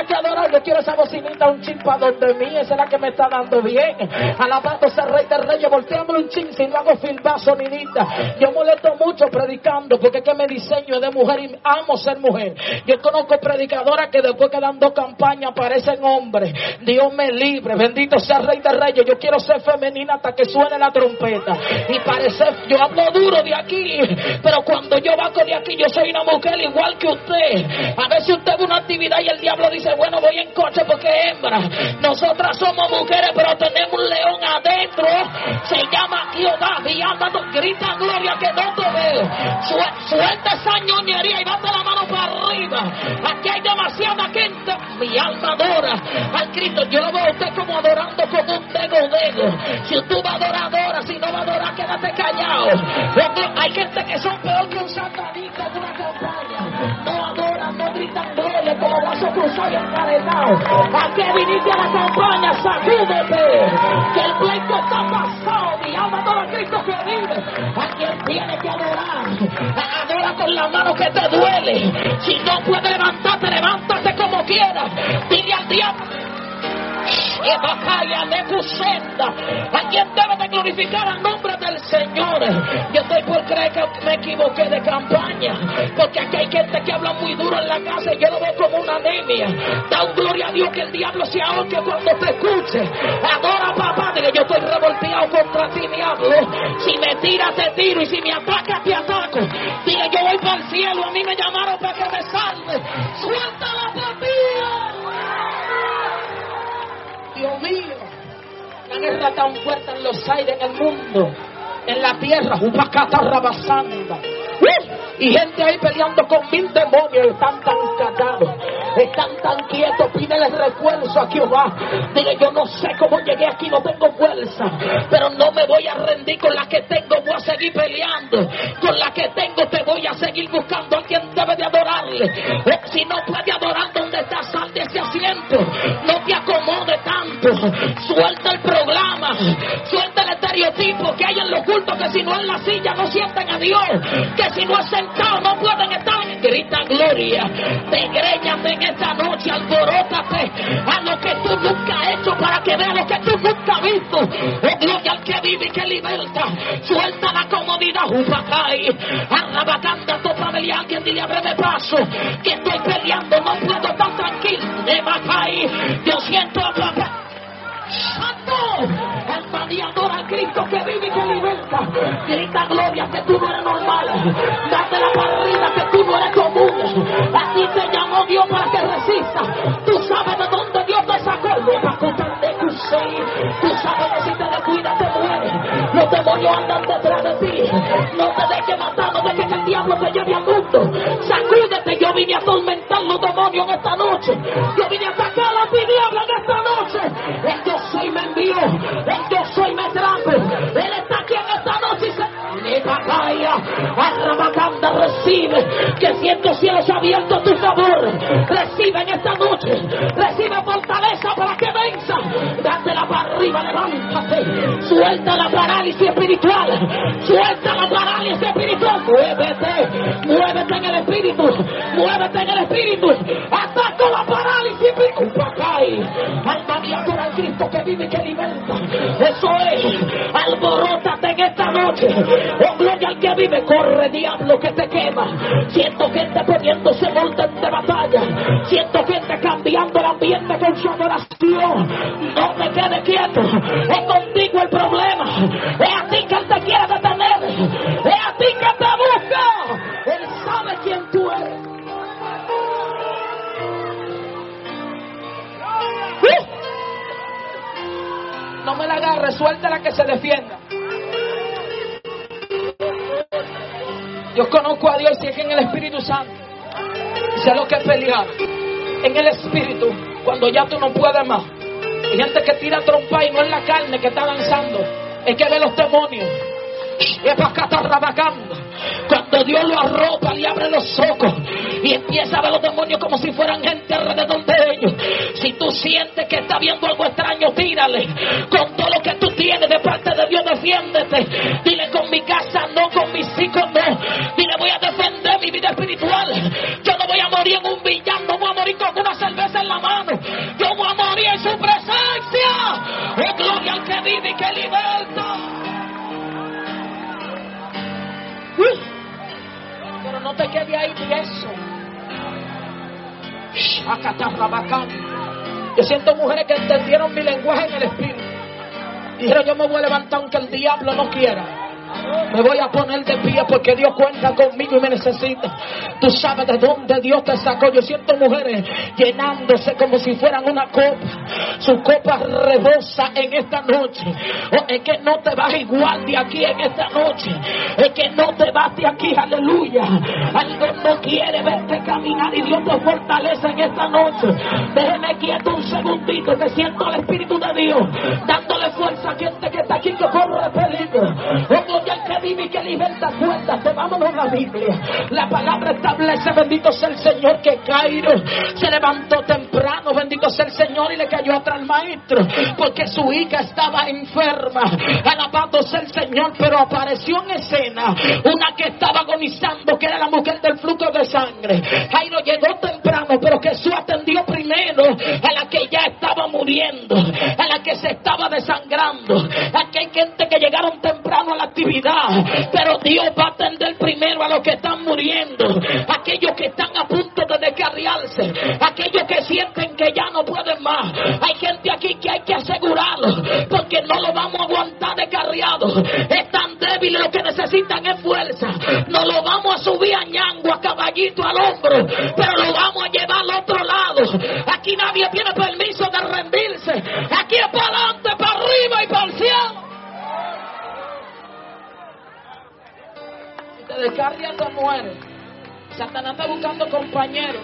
yo quiero esa bocinita un chin para donde mí, esa es la que me está dando bien. Alabado sea el Rey de Reyes, volteámosle un chin si no hago filbar sonidita. Yo molesto mucho predicando porque es que me diseño de mujer y amo ser mujer. Yo conozco predicadoras que después que dan dos campañas parecen hombres. Dios me libre, bendito sea el Rey de Reyes. Yo quiero ser femenina hasta que suene la trompeta y parecer, yo hablo duro de aquí, pero cuando yo bajo de aquí yo soy una mujer igual que usted. A veces usted ve una actividad y el diablo dice, bueno, voy en coche porque es hembra. Nosotras somos mujeres, pero tenemos un león adentro. Se llama Jehová. Y anda, grita gloria que no te veo. Su, suelta esa ñoñería y bate la mano para arriba. Aquí hay demasiada gente. Mi alma adora al Cristo. Yo lo veo a usted como adorando como un dedo dedo. Si usted va a adorar, adora. Si no va a adorar, quédate callado. Hay gente que son peor que un satanista en una campaña. No adoran, no gritan gloria como vaso cruzado y encadenado. ¿A qué viniste a la campaña? Sacúdete, que el pleito está pasado. Mi alma adora a Cristo que vive. A quien tiene que adorar, adora con la mano que te duele. Si no puedes levantarte, levántate como quieras. Dile al diablo, ¿a quién debe de glorificar al nombre del Señor? Yo estoy por creer que me equivoqué de campaña, porque aquí hay gente que habla muy duro en la casa y yo lo veo como una anemia. Da un gloria a Dios que el diablo se ahorque cuando te escuche. Adora, papá, dile, yo estoy revolteado contra ti, diablo. Si me tiras te tiro y si me atacas te ataco. Dile, yo voy para el cielo, a mí me llamaron para que me salve. Suelta la papilla. Dios mío, la guerra tan fuerte en los aires, en el mundo, en la tierra, Upacata Rabasanda. ¡Uh! Y gente ahí peleando con mil demonios, están tan catados, están tan quietos. Pídele refuerzo a Jehová. Dile, yo no sé cómo llegué aquí, no tengo fuerza, pero no me voy a rendir. Con la que tengo voy a seguir peleando. Con la que tengo te voy a seguir buscando. A quien debe de adorarle. Eh, si no puede adorar donde está, sal de ese asiento. No te acomode tanto. Suelta el programa, suelta el estereotipo que hay en los cultos, que si no es la silla no sienten a Dios, que si no es sentado no pueden estar. Grita gloria, degréñate en esta noche, alborótate a lo que tú nunca has hecho para que veas lo que tú nunca has visto. Oh, gloria al que vive y que liberta. Suelta la comodidad, Upacay, Arrabacanda, tu familia, alguien dile, ábreme paso, que estoy peleando, no puedo estar tranquilo. Emacay, yo siento a papá Santo, el maniador al Cristo que vive y que liberta. Grita gloria que tú no eres normal. Date la parrilla que tú no eres común. Así te llamó Dios para que resista. Tú sabes de dónde Dios te sacó. Tú sabes que si te descuidas te mueres. Los demonios andan detrás de ti. No te dejes matar, no dejes que el diablo te lleve al mundo. Sacúdete, yo vine a atormentar los demonios en esta noche. Yo vine a sacar a la tiniebla en esta noche. El yo soy me envió, el yo soy me trajo. Él está aquí en esta noche y se... Le papaya, Arrabacanda, recibe, que siento cielos abiertos a tu favor. Recibe en esta noche, recibe fortaleza para que venza. Dátela para arriba, levántate. Suelta la parálisis espiritual, suelta la parálisis espiritual. Muévete, muévete en el espíritu, muévete en el espíritu. Ataca la parálisis espiritual. Papay, alma mía, por el Cristo que vive y que liberta. Eso es, alborótate en esta noche. Oh, gloria al que vive, corre diablo que te quema. Siento gente poniéndose orden de batalla. Siento gente cambiando el ambiente con su adoración. No te quedes quieto. Es contigo el problema. Es a ti que Él te quiere detener. Es a ti que te busca. Él sabe quién tú eres. ¡Uh! No me la agarres, suéltala que se defienda. Yo conozco a Dios y es en el Espíritu Santo. Sé lo que es pelear en el Espíritu cuando ya tú no puedes más. Hay gente que tira trompa y no es la carne que está lanzando, es que ve los demonios. Es para acá está rabacando. Cuando Dios lo arropa, le abre los ojos y empieza a ver los demonios como si fueran gente alrededor de ellos. Si tú sientes que está viendo algo extraño, tírale. Con todo lo que tú tienes de parte de Dios, defiéndete. Dile, con mi casa no, con mis hijos no. Dile, voy a defender mi vida espiritual. Yo no voy a morir en un villano, no voy a morir con una cerveza en la mano. Yo siento mujeres que entendieron mi lenguaje en el espíritu. Dijeron, yo me voy a levantar aunque el diablo no quiera. Me voy a poner de pie porque Dios cuenta conmigo y me necesita. Tú sabes de dónde Dios te sacó. Yo siento mujeres llenándose como si fueran una copa. Su copa rebosa en esta noche. Oh, es que no te vas igual de aquí en esta noche. Es que no te vas de aquí, aleluya. Alguien no quiere verte caminar y Dios te fortalece en esta noche. Déjeme quieto un segundito que siento el Espíritu de Dios dándole fuerza a gente que está aquí que corre peligro. Oh, el que vive y que liberta, cuéntate, vámonos a la Biblia. La palabra establece, bendito sea el Señor, que Cairo se levantó temprano, bendito sea el Señor, y le cayó atrás al maestro, porque su hija estaba enferma. Alabado sea el Señor, pero apareció en escena una que estaba agonizando, que era la mujer del flujo de sangre. Jairo llegó temprano, pero Jesús atendió primero a la que ya estaba muriendo, a la que se estaba desangrando. Aquí hay gente que llegaron temprano a la actividad, pero Dios va a atender primero a los que están muriendo, aquellos que están a punto de descarriarse, aquellos que sienten que ya no pueden más. Hay gente aquí que hay que asegurarlo, porque no lo vamos a aguantar descarriado. Están débiles, lo que necesitan es fuerza. No lo vamos a subir a ñango, a caballito, al hombro, pero lo vamos a llevar al otro lado. Aquí nadie tiene permiso de rendirse. Aquí es para adelante, para arriba y para el cielo. Te descargas, te mueres. Satanás está buscando compañeros,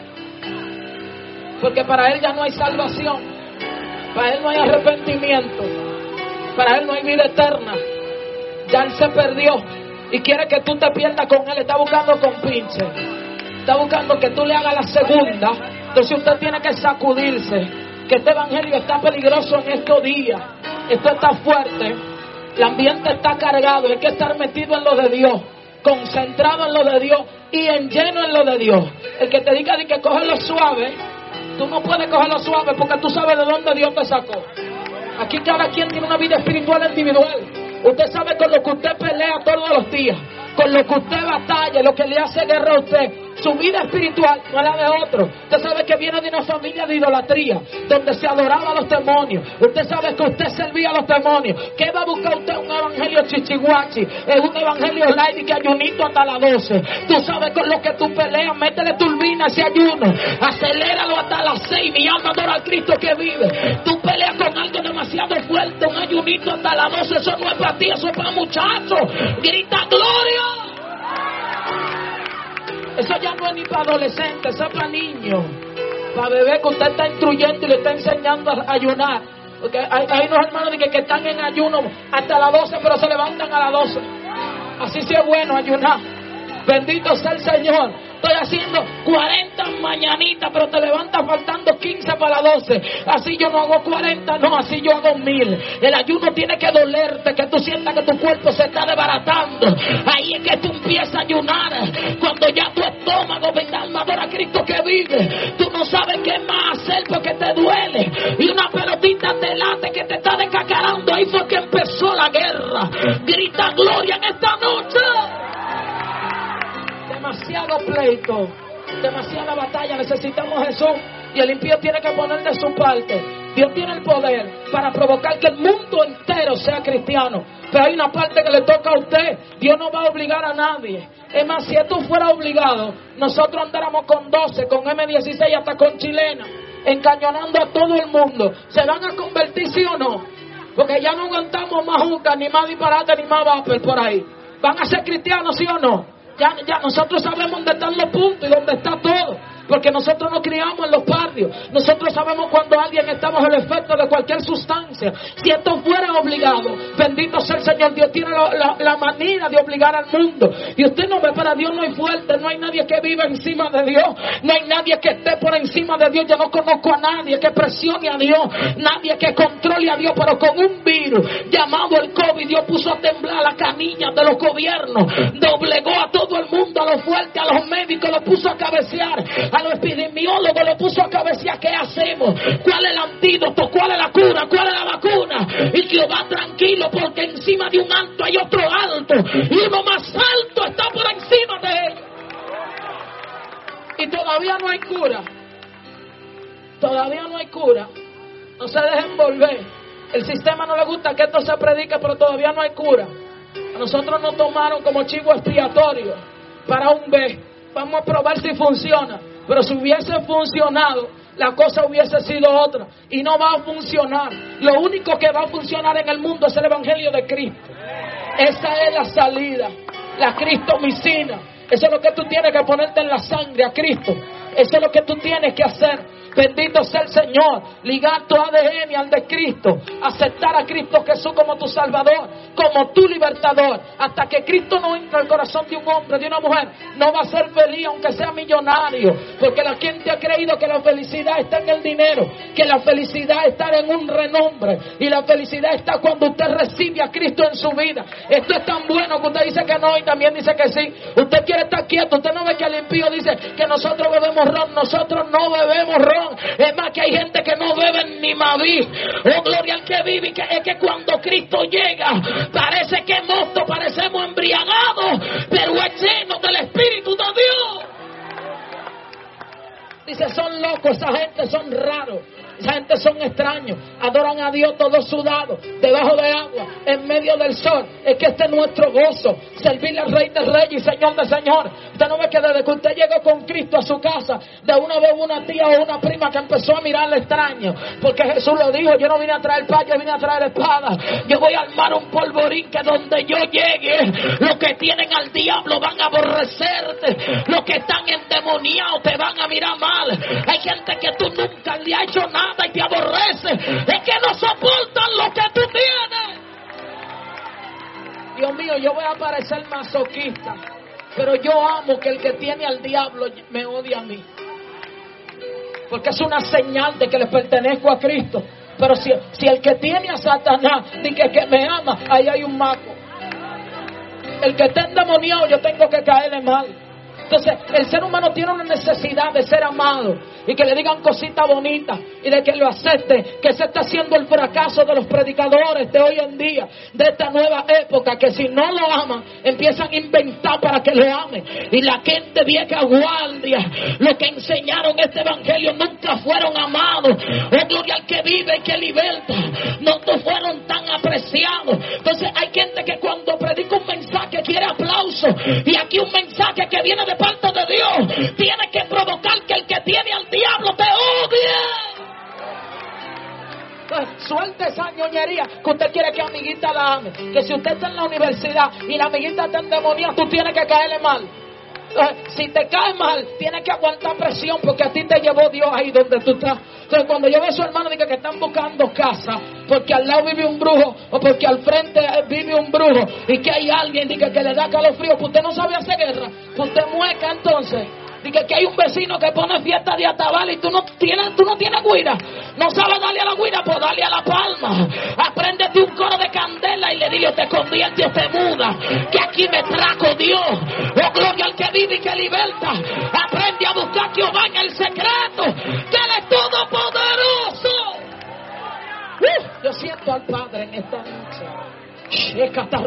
porque para él ya no hay salvación, para él no hay arrepentimiento, para él no hay vida eterna. Ya él se perdió y quiere que tú te pierdas con él. Está buscando compinche, está buscando que tú le hagas la segunda. Entonces usted tiene que sacudirse, que este evangelio está peligroso en estos días. Esto está fuerte, el ambiente está cargado. Hay que estar metido en lo de Dios, concentrado en lo de Dios y en lleno en lo de Dios. El que te diga de que cógelo suave, tú no puedes cogerlo suave, porque tú sabes de dónde Dios te sacó. Aquí cada quien tiene una vida espiritual individual. Usted sabe con lo que usted pelea todos los días, con lo que usted batalla, lo que le hace guerra a usted. Su vida espiritual no es la de otro. Usted sabe que viene de una familia de idolatría, donde se adoraba a los demonios. Usted sabe que usted servía a los demonios. ¿Qué va a buscar usted? Un evangelio chichiguachi, es un evangelio light y que ayunito hasta las doce. Tú sabes con lo que tú peleas. Métele turbina a ese ayuno, aceléralo hasta las seis. Mi alma adora al Cristo que vive. Tú peleas con algo demasiado fuerte, un ayunito hasta las doce. Eso no es para ti, eso es para muchachos. Grita gloria. Eso ya no es ni para adolescentes, eso es para niños, para bebés que usted está instruyendo y le está enseñando a ayunar. Porque hay, hay unos hermanos que, que están en ayuno hasta las doce, pero se levantan a las doce. Así sí es bueno ayunar. Bendito sea el Señor. Estoy haciendo cuarenta mañanitas, pero te levantas faltando quince para las doce. Así yo no hago cuarenta, no, así yo hago mil. El ayuno tiene que dolerte, que tú sientas que tu cuerpo se está desbaratando. Ahí es que tú empiezas a ayunar. Cuando ya tu estómago, venga, alma, adora a Cristo que vive. Tú no sabes qué más hacer porque te duele. Y una pelotita te late que te está descacarando. Ahí fue que empezó la guerra. Grita gloria en esta noche. Demasiado pleito, demasiada batalla. Necesitamos a Jesús y el impío tiene que poner de su parte. Dios tiene el poder para provocar que el mundo entero sea cristiano, pero hay una parte que le toca a usted. Dios no va a obligar a nadie. Es más, si esto fuera obligado, nosotros andáramos con doce, con eme dieciséis, hasta con chilena, encañonando a todo el mundo. ¿Se van a convertir, sí o no? Porque ya no aguantamos más juca, ni más disparate, ni más vapor por ahí. ¿Van a ser cristianos, sí o no? Ya, ya nosotros sabemos dónde están los puntos y dónde está todo, porque nosotros nos criamos en los barrios. Nosotros sabemos cuando alguien está bajo el efecto de cualquier sustancia. Si esto fuera obligado, bendito sea el Señor, Dios tiene la, la, la manera de obligar al mundo. Y usted no ve, para Dios no hay fuerte, no hay nadie que viva encima de Dios, no hay nadie que esté por encima de Dios. Yo no conozco a nadie que presione a Dios, nadie que controle a Dios, pero con un virus llamado el COVID, Dios puso a temblar las canillas de los gobiernos, doblegó a todo el mundo, a los fuertes, a los médicos, lo puso a cabecear, a los epidemiólogos lo puso a cabecear. ¿Qué hacemos? ¿Cuál es el antídoto? ¿Cuál es la cura? ¿Cuál es la vacuna? Y Jehová tranquilo, porque encima de un alto hay otro alto, y uno más alto está por encima de ellos. Y todavía no hay cura. todavía no hay cura, no se dejen volver. El sistema no le gusta que esto se predique, pero todavía no hay cura. A nosotros nos tomaron como chivo expiatorio para un B. Vamos a probar si funciona. Pero si hubiese funcionado, la cosa hubiese sido otra. Y no va a funcionar. Lo único que va a funcionar en el mundo es el Evangelio de Cristo. Esa es la salida. La cristomicina. Eso es lo que tú tienes que ponerte en la sangre, a Cristo. Eso es lo que tú tienes que hacer. Bendito sea el Señor. Ligar tu A D N al de Cristo. Aceptar a Cristo Jesús como tu Salvador, como tu libertador. Hasta que Cristo no entre al corazón de un hombre, de una mujer, no va a ser feliz aunque sea millonario. Porque la gente ha creído que la felicidad está en el dinero, que la felicidad está en un renombre, y la felicidad está cuando usted recibe a Cristo en su vida. Esto es tan bueno que usted dice que no y también dice que sí. Usted quiere estar quieto. Usted no ve que el impío dice que nosotros bebemos ron. Nosotros no bebemos ron. Es más, que hay gente que no bebe ni Maví. Oh, gloria al que vive. Y que es que cuando Cristo llega, parece que mosto, parecemos embriagados, pero es lleno del Espíritu de Dios. Dice, son locos, esa gente son raros, esa gente son extraños, adoran a Dios todos sudados, debajo de agua, en medio del sol. Es que este es nuestro gozo, servirle al Rey de Reyes y Señor de Señores. Usted no ve que desde que usted llegó con Cristo a su casa, de una vez una tía o una prima que empezó a mirarle extraño, porque Jesús lo dijo: yo no vine a traer paz, yo vine a traer espada. Yo voy a armar un polvorín que donde yo llegue, los que tienen al diablo van a aborrecerte, los que están endemoniados te van a mirar mal. Hay gente que tú nunca le has hecho nada y te aborrece, es que no soportan lo que tú tienes. Dios mío, yo voy a parecer masoquista, pero yo amo que el que tiene al diablo me odie a mí, porque es una señal de que le pertenezco a Cristo. Pero si, si el que tiene a Satanás dice que me ama, ahí hay un maco. El que está endemoniado, yo tengo que caerle mal. Entonces, el ser humano tiene una necesidad de ser amado y que le digan cositas bonitas y de que lo acepte, que se está haciendo el fracaso de los predicadores de hoy en día, de esta nueva época, que si no lo aman, empiezan a inventar para que lo amen. Y la gente vieja guardia, los que enseñaron este evangelio, nunca fueron amados. Oh, gloria al que vive y que liberta, no fueron tan apreciados. Entonces, hay gente que cuando predica un mensaje quiere aplauso, y aquí un mensaje que viene de parte de Dios tiene que provocar que el que tiene al diablo te odie. Entonces, suelte esa ñoñería que usted quiere que amiguita la ame. Que si usted está en la universidad y la amiguita está endemoniada, tú tienes que caerle mal. Entonces, si te cae mal, tienes que aguantar presión, porque a ti te llevó Dios ahí donde tú estás. Entonces, cuando yo veo a su hermano diga que están buscando casa porque al lado vive un brujo o porque al frente vive un brujo y que hay alguien diga que le da calofrío, pues usted no sabe hacer guerra, pues usted mueca entonces. Dice que hay un vecino que pone fiesta de atabal y tú no tienes, tú no tienes guira. No sabes darle a la guira, pues dale a la palma. Apréndete un coro de candela y le dile: te convierte o te muda, que aquí me trajo Dios. Oh, gloria al que vive y que liberta. Aprende a buscar a Jehová en el secreto, que Él es todopoderoso. Uh, yo siento al Padre en esta noche.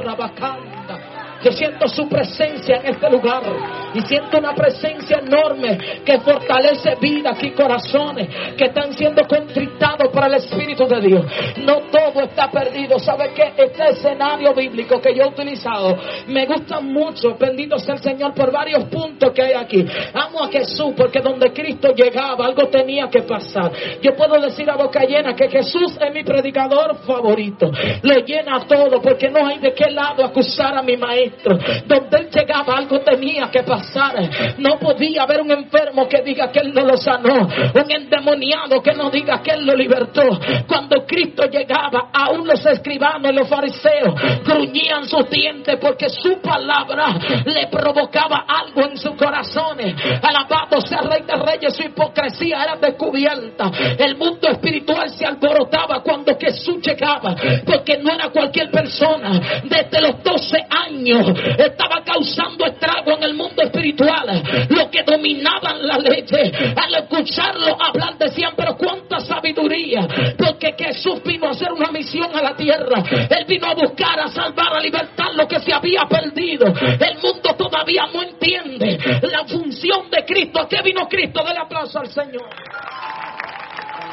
Yo siento su presencia en este lugar y siento una presencia enorme que fortalece vidas y corazones que están siendo contristados por el Espíritu de Dios. No todo está perdido. ¿Sabe qué? Este escenario bíblico que yo he utilizado me gusta mucho, bendito sea el Señor, por varios puntos que hay aquí. Amo a Jesús porque donde Cristo llegaba algo tenía que pasar. Yo puedo decir a boca llena que Jesús es mi predicador favorito. Lo llena todo porque no hay de qué lado acusar a mi maestro. Donde él llegaba algo tenía que pasar. No podía haber un enfermo que diga que él no lo sanó, un endemoniado que no diga que él lo libertó. Cuando Cristo llegaba, aún los escribanos y los fariseos gruñían sus dientes porque su palabra le provocaba algo en sus corazones. Alabado sea el Rey de Reyes, su hipocresía era descubierta. El mundo espiritual se alborotaba cuando Jesús llegaba, porque no era cualquier persona. Desde los doce años estaba causando estrago en el mundo espiritual. Los que dominaban la leche, al escucharlo hablar, decían: pero cuánta sabiduría, porque Jesús vino a hacer una misión a la tierra. Él vino a buscar, a salvar, a libertar lo que se había perdido. El mundo todavía no entiende la función de Cristo. ¿A qué vino Cristo? Dale aplauso al Señor.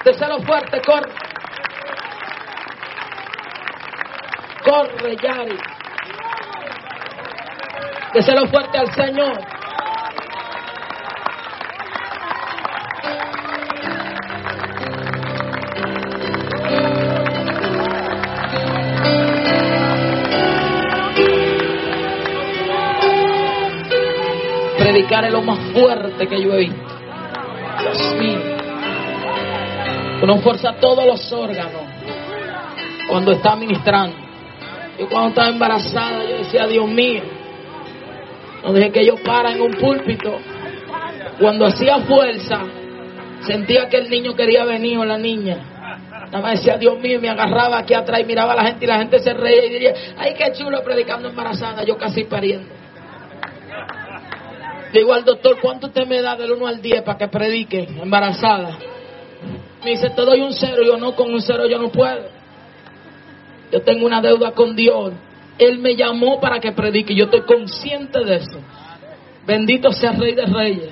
Déselo fuerte, corre. Corre, Yari. Déselo fuerte al Señor. Predicar es lo más fuerte que yo he visto. Dios mío. Uno fuerza todos los órganos cuando está ministrando. Yo cuando estaba embarazada, yo decía, Dios mío, no dejé que yo para en un púlpito. Cuando hacía fuerza, sentía que el niño quería venir o la niña. Nada más decía, Dios mío, y me agarraba aquí atrás y miraba a la gente y la gente se reía y diría, ay, qué chulo predicando embarazada, yo casi pariendo. Le digo al doctor, ¿cuánto usted me da del uno al diez para que predique embarazada? Me dice, te doy un cero. Yo, no, con un cero yo no puedo. Yo tengo una deuda con Dios. Él me llamó para que predique. Yo estoy consciente de eso. Bendito sea el Rey de Reyes.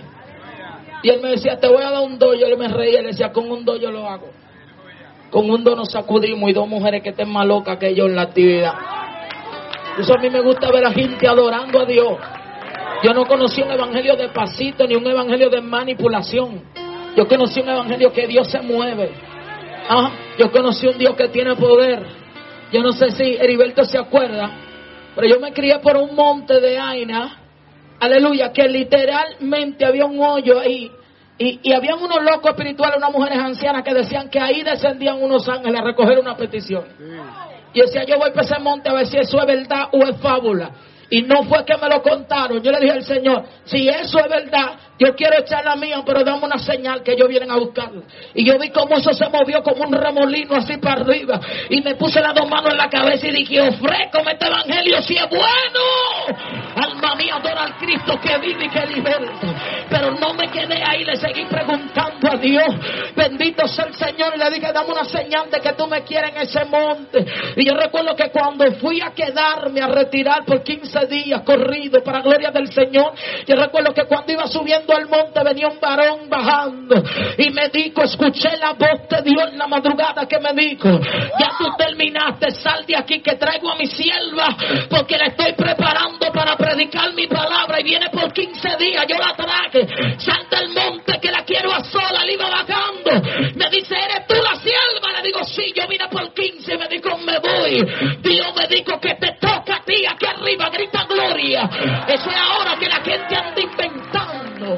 Y él me decía, te voy a dar un do. Yo me reía. Él decía, con un do yo lo hago. Con un do nos sacudimos. Y dos mujeres que estén más locas que yo en la actividad. Por eso a mí me gusta ver a gente adorando a Dios. Yo no conocí un evangelio de pasito ni un evangelio de manipulación. Yo conocí un evangelio que Dios se mueve. Ah, yo conocí un Dios que tiene poder. Yo no sé si Heriberto se acuerda, pero yo me crié por un monte de Aina, aleluya, que literalmente había un hoyo ahí. Y, y habían unos locos espirituales, unas mujeres ancianas que decían que ahí descendían unos ángeles a recoger una petición. Y decía, yo voy para ese monte a ver si eso es verdad o es fábula. Y no fue que me lo contaron. Yo le dije al Señor, si eso es verdad, yo quiero echar la mía, pero dame una señal que ellos vienen a buscarla. Y yo vi cómo eso se movió como un remolino así para arriba. Y me puse las dos manos en la cabeza y dije, ofrécome este evangelio si es bueno. Alma mía, adora al Cristo que vive y que liberta. Pero no me quedé ahí, le seguí preguntando a Dios. Bendito sea el Señor. Y le dije, dame una señal de que tú me quieres en ese monte. Y yo recuerdo que cuando fui a quedarme a retirar por quince días corrido para gloria del Señor, yo recuerdo que cuando iba subiendo al monte venía un varón bajando y me dijo, escuché la voz de Dios en la madrugada que me dijo, ya tú terminaste, sal de aquí que traigo a mi sierva porque la estoy preparando para predicar mi palabra y viene por quince días. Yo la traje, sal del monte que la quiero a sola. Le iba bajando, me dice, ¿eres tú la sierva? Le digo, sí, yo vine por quince. Me dijo, me voy. Dios me dijo que te toca a ti aquí arriba, grita gloria. Eso es ahora que la gente anda inventando.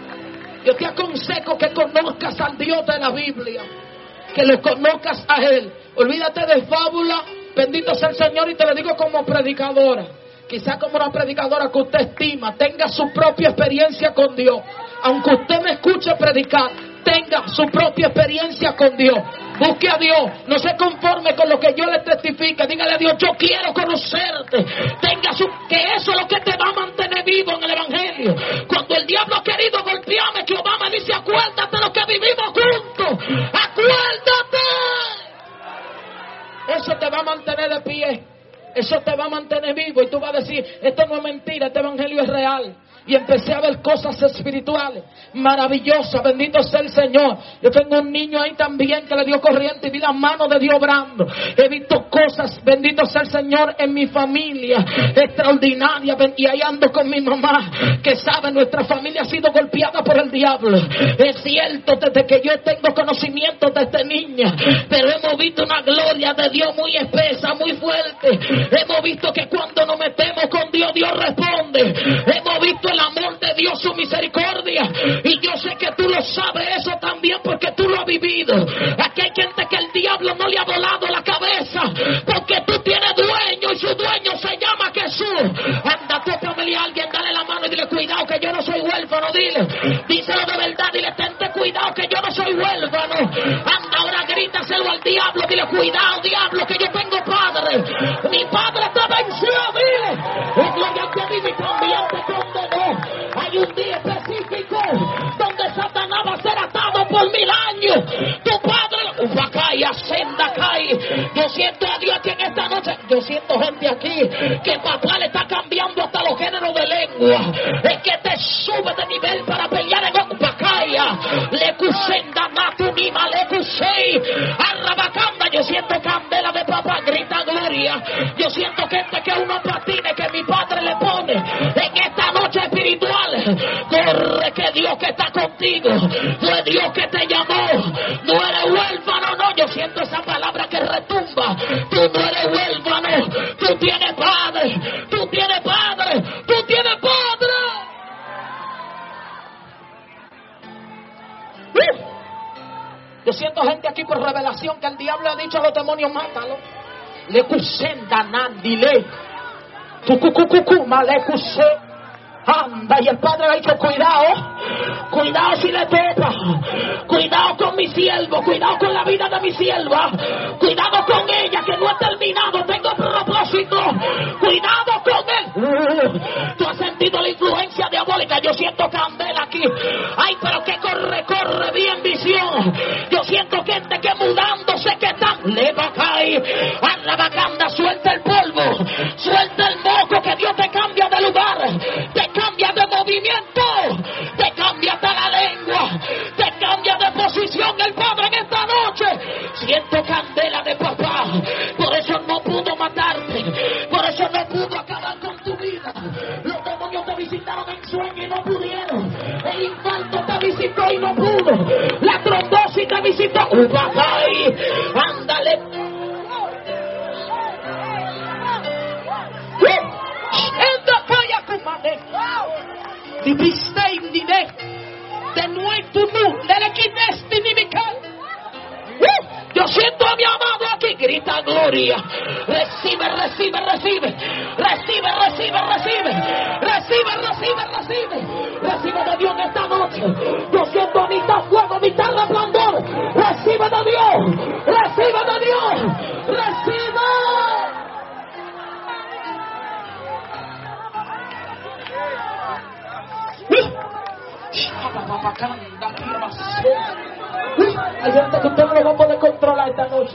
Yo te aconsejo que conozcas al Dios de la Biblia, que lo conozcas a Él. Olvídate de fábula. Bendito sea el Señor. Y te lo digo como predicadora, quizá como una predicadora que usted estima, tenga su propia experiencia con Dios. Aunque usted me escuche predicar, tenga su propia experiencia con Dios. Busque a Dios, no se conforme con lo que yo le testifique. Dígale a Dios, yo quiero conocerte. Tenga su, que eso es lo que te va a mantener vivo en el evangelio. Cuando el diablo ha querido golpearme, Jehová me dice, acuérdate de lo que vivimos juntos. Acuérdate. Eso te va a mantener de pie. Eso te va a mantener vivo y tú vas a decir, esto no es mentira, este evangelio es real. Y empecé a ver cosas espirituales maravillosas, bendito sea el Señor. Yo tengo un niño ahí también que le dio corriente y vi la mano de Dios obrando. He visto cosas, bendito sea el Señor, en mi familia extraordinarias. Y ahí ando con mi mamá, que sabe, nuestra familia ha sido golpeada por el diablo. Es cierto, desde que yo tengo conocimiento de esta niña, pero hemos visto una gloria de Dios muy espesa, muy fuerte. Hemos visto que cuando nos metemos con Dios, Dios responde. Hemos visto el amor de Dios, su misericordia. Y yo sé que tú lo sabes eso también porque tú lo has vivido. Aquí hay gente que el diablo no le ha volado la cabeza porque tú tienes dueño y su dueño se llama Jesús. Anda, tócame a alguien, dale la mano y dile, cuidado que yo no soy huérfano. Dile, díselo de verdad, dile, tente cuidado que yo no soy huérfano. Anda, ahora grítaselo al diablo, dile, cuidado diablo que yo tengo padre. Mi padre te venció, dile. Y gloria a Dios, y también te condenó. Hay un día específico donde Satanás va a ser atado por mil años. Tu padre, Ufacay, Ascenda, Kai. Yo siento a Dios aquí en esta noche. Yo siento gente aquí que papá le está cambiando hasta los géneros de lengua. Es que te sube de nivel para pelear en Ufacaya. Le cusenda, Matunima, le cusenda. contigo. Fue Dios que te llamó. No eres huérfano, no. Yo siento esa palabra que retumba. Tú no eres huérfano. Tú tienes padre. Tú tienes padre. Tú tienes padre. Uh. Yo siento gente aquí por revelación que el diablo ha dicho a los demonios, mátalo. Le cusenda nandile. Tu cucucucuma le cusé. Anda, y el padre ha dicho, cuidado, cuidado si le topa, cuidado con mi siervo, cuidado con la vida de mi sierva, cuidado con ella que no ha terminado, tengo propósito, cuidado con él. Uh, tú has sentido la influencia diabólica, yo siento candela aquí. Ay, pero que corre, corre bien visión. Yo siento gente que mudándose que están, le va a caer, a la bacanda, suelta el polvo, suelta el moco, que Dios te cambia de lugar, te cambia de movimiento, te cambia de la lengua, te cambia de posición el Padre en esta noche. Siento candela de papá, por eso no pudo matarte, por eso no pudo acabar con tu vida. Los demonios te visitaron en sueño y no pudieron, el infarto te visitó y no pudo, la trombosis te visitó, uh, papá, ándale. Di bistei di me, de noi tu nu, de le quitesti ni mical. Yo siento a mi amado aquí, grita gloria. Recibe, recibe, recibe, recibe, recibe, recibe, recibe, recibe, recibe, recibe de Dios en esta noche. Yo siento a mitad fuego, mitad resplandor. Recibe de Dios, recibe de Dios, recibe. Hay gente que usted no lo va a poder controlar esta noche.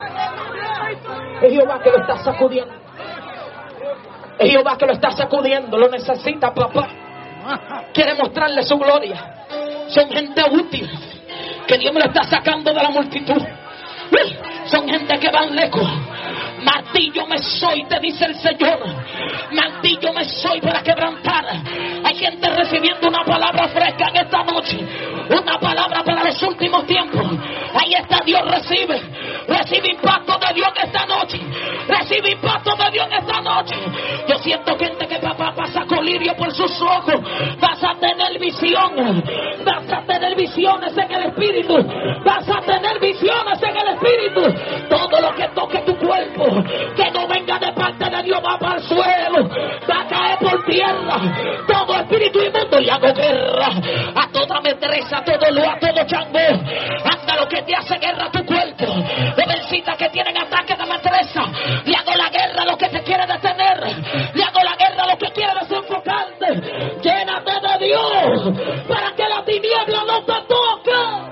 Es Jehová que lo está sacudiendo. Es Jehová que lo está sacudiendo. Lo necesita, papá. Quiere mostrarle su gloria. Son gente útil que Dios me lo está sacando de la multitud. Son gente que van lejos. Martillo me soy, te dice el Señor. Martillo me soy para quebrantar. Hay gente recibiendo una palabra fresca en esta noche. Una palabra para los últimos tiempos. Ahí está Dios, recibe. Recibe impacto de Dios en esta noche. Recibe impacto de Dios en esta noche. Yo siento gente que papá pasa colirio por sus ojos. Vas a tener visión. Vas a tener visiones en el Espíritu. Vas a tener visiones en el Espíritu. Todo lo que toque tu cuerpo, que no venga de parte de Dios, va para el suelo, va a caer por tierra. Todo espíritu inmundo le hago guerra a toda metresa, a todo lo, a todo chango. Anda lo que te hace guerra a tu cuerpo. Jovencitas que tienen ataques de metresa, le hago la guerra a lo que te quiere detener. Le hago la guerra a lo que quiere desenfocarte. Llénate de Dios para que la tiniebla no te toque.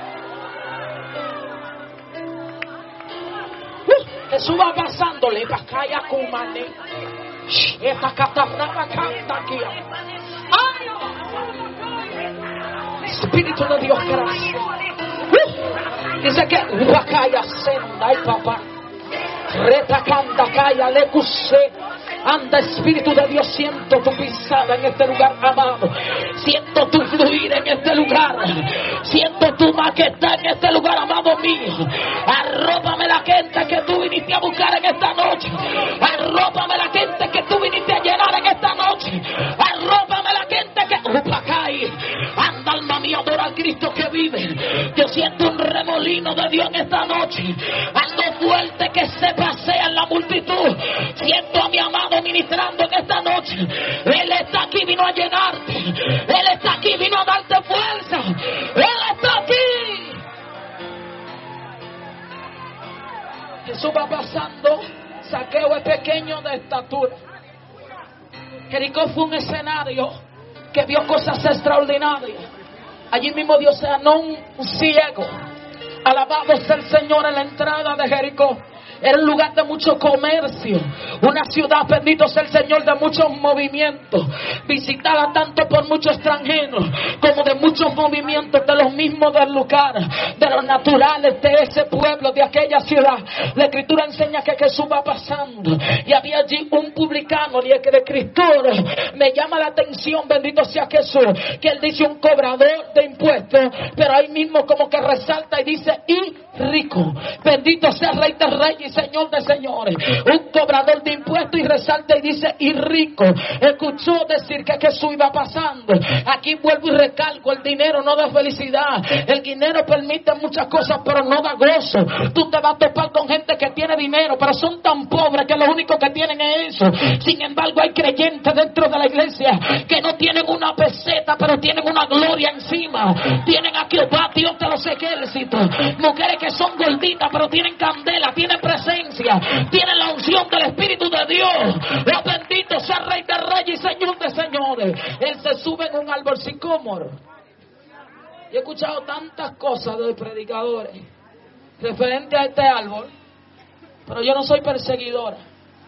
Jesús va pasándole para acá Kumane. Esta catarrada canta aquí. Espíritu de Dios, gracias. Uh, dice que Wakaya senda y papá. Reta canta calla le cusé. Anda, Espíritu de Dios, siento tu pisada en este lugar, amado. Siento tu fluir en este lugar. Siento tu majestad en este lugar, amado mío. Arrópame la gente que tú viniste a buscar en esta noche. Arrópame la gente que tú viniste a llenar en esta noche. Arrópame la gente que... Upacay. Anda, alma mía, adora al Cristo que vive. Yo siento un remolino de Dios en esta noche. Ando fuerte que se pasea en la multitud. Siento a mi amado ministrando en esta noche. Él está aquí, vino a llenarte. Él está aquí, vino a darte fuerza. Él está aquí. Jesús va pasando. Saqueo es pequeño de estatura. Jericó fue un escenario que vio cosas extraordinarias. Allí mismo Dios sanó un ciego. Alabado sea el Señor en la entrada de Jericó. era un lugar de mucho comercio, una ciudad, bendito sea el Señor, de muchos movimientos, visitada tanto por muchos extranjeros como de muchos movimientos de los mismos del lugar, de los naturales de ese pueblo, de aquella ciudad. La Escritura enseña que Jesús va pasando y había allí un publicano, y el que de escritor me llama la atención, bendito sea Jesús, que él dice un cobrador de impuestos, pero ahí mismo como que resalta y dice y rico. Bendito sea Rey de Reyes y Señor de Señores. Un cobrador de impuestos y resalta y dice y rico. Escuchó decir que Jesús iba pasando. Aquí vuelvo y recalco, el dinero no da felicidad, el dinero permite muchas cosas pero no da gozo. Tú te vas a topar con gente que tiene dinero pero son tan pobres que lo único que tienen es eso. Sin embargo hay creyentes dentro de la iglesia que no tienen una peseta pero tienen una gloria encima. Tienen a Jehová, Dios de los ejércitos. Mujeres que son gorditas pero tienen candela, tienen presencia, tienen la unción del Espíritu de Dios. Oh, bendito sea Rey de Reyes y Señor de Señores. Él se sube en un árbol sicómoro. Yo he escuchado tantas cosas de predicadores referente a este árbol, pero yo no soy perseguidora,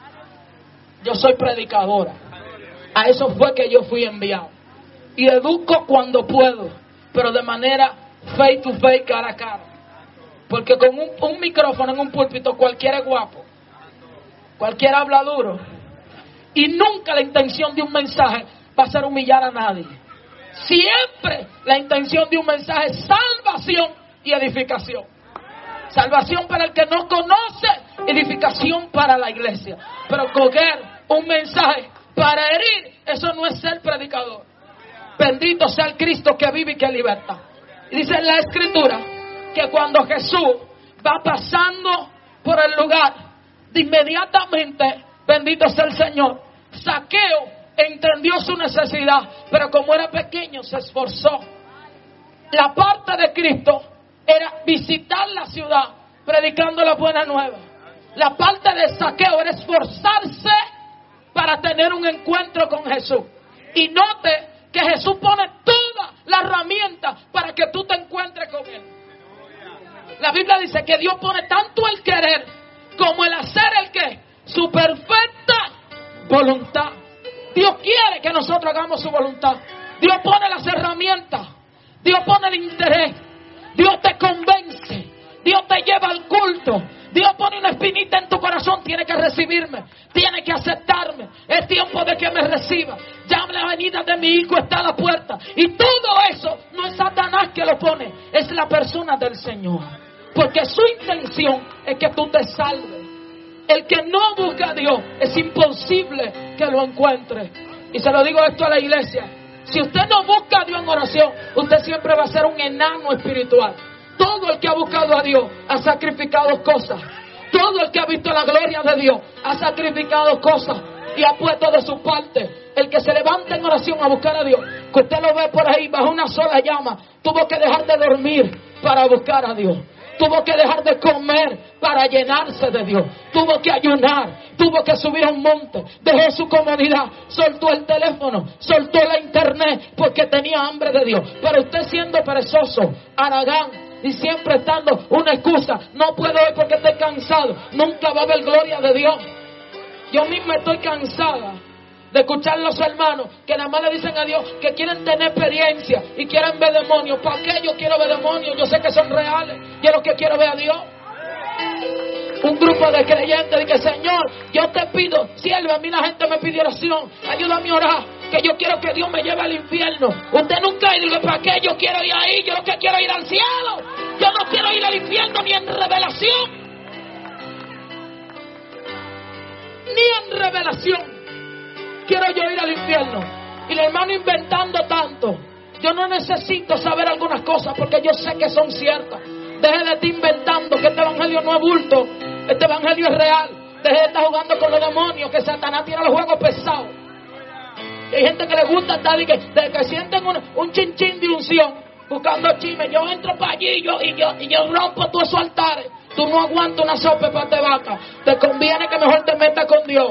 yo soy predicadora. A eso fue que yo fui enviado. Y educo cuando puedo, pero de manera face to face, cara a cara. Porque con un, un micrófono en un púlpito cualquiera es guapo, cualquiera habla duro, y nunca la intención de un mensaje va a ser humillar a nadie. Siempre la intención de un mensaje es salvación y edificación. Salvación para el que no conoce, edificación para la iglesia. Pero coger un mensaje para herir, eso no es ser predicador. Bendito sea el Cristo que vive y que liberta. Y dice en la Escritura que cuando Jesús va pasando por el lugar, de inmediatamente, bendito sea el Señor, Zaqueo entendió su necesidad, pero como era pequeño se esforzó. La parte de Cristo era visitar la ciudad predicando la buena nueva. La parte de Zaqueo era esforzarse para tener un encuentro con Jesús. Y note que Jesús pone toda la herramienta para que tú te encuentres con Él. La Biblia dice que Dios pone tanto el querer como el hacer, el que su perfecta voluntad. Dios quiere que nosotros hagamos su voluntad. Dios pone las herramientas, Dios pone el interés, Dios te convence, Dios te lleva al culto, Dios pone una espinita en tu corazón. Tiene que recibirme, tiene que aceptarme, es tiempo de que me reciba. Ya la venida de mi hijo está a la puerta. Y todo eso no es Satanás que lo pone, es la persona del Señor, porque su intención es que tú te salves. El que no busca a Dios es imposible que lo encuentre. Y se lo digo esto a la iglesia: si usted no busca a Dios en oración, usted siempre va a ser un enano espiritual. Todo el que ha buscado a Dios ha sacrificado cosas. Todo el que ha visto la gloria de Dios ha sacrificado cosas y ha puesto de su parte. El que se levanta en oración a buscar a Dios, que usted lo ve por ahí bajo una sola llama, tuvo que dejar de dormir para buscar a Dios. Tuvo que dejar de comer para llenarse de Dios. Tuvo que ayunar. Tuvo que subir a un monte. Dejó su comodidad. Soltó el teléfono. Soltó la internet porque tenía hambre de Dios. Pero usted siendo perezoso, haragán, y siempre estando una excusa: no puedo hoy porque estoy cansado. Nunca va a haber gloria de Dios. Yo misma estoy cansada de escuchar a los hermanos que nada más le dicen a Dios que quieren tener experiencia y quieren ver demonios. ¿Para qué yo quiero ver demonios? Yo sé que son reales. Yo lo que quiero ver a Dios. Un grupo de creyentes dice: Señor, yo te pido, sierve, a mí la gente me pide oración, ayúdame a orar, que yo quiero que Dios me lleve al infierno. Usted nunca dice: ¿para qué yo quiero ir ahí? Yo lo que quiero es ir al cielo. Yo no quiero ir al infierno ni en revelación. Ni en revelación quiero yo ir al infierno. Y el hermano inventando tanto. Yo no necesito saber algunas cosas porque yo sé que son ciertas. Deje de estar inventando que este evangelio no es bulto. Este evangelio es real. Deje de estar jugando con los demonios, que Satanás tiene los juegos pesados. Y hay gente que le gusta estar de que, de que sienten un, un chinchín de unción, buscando chisme. Yo entro para allí y yo, y yo, y yo rompo todos esos altares. Tú no aguantas una sopa de pata de vaca. Te conviene que mejor te metas con Dios.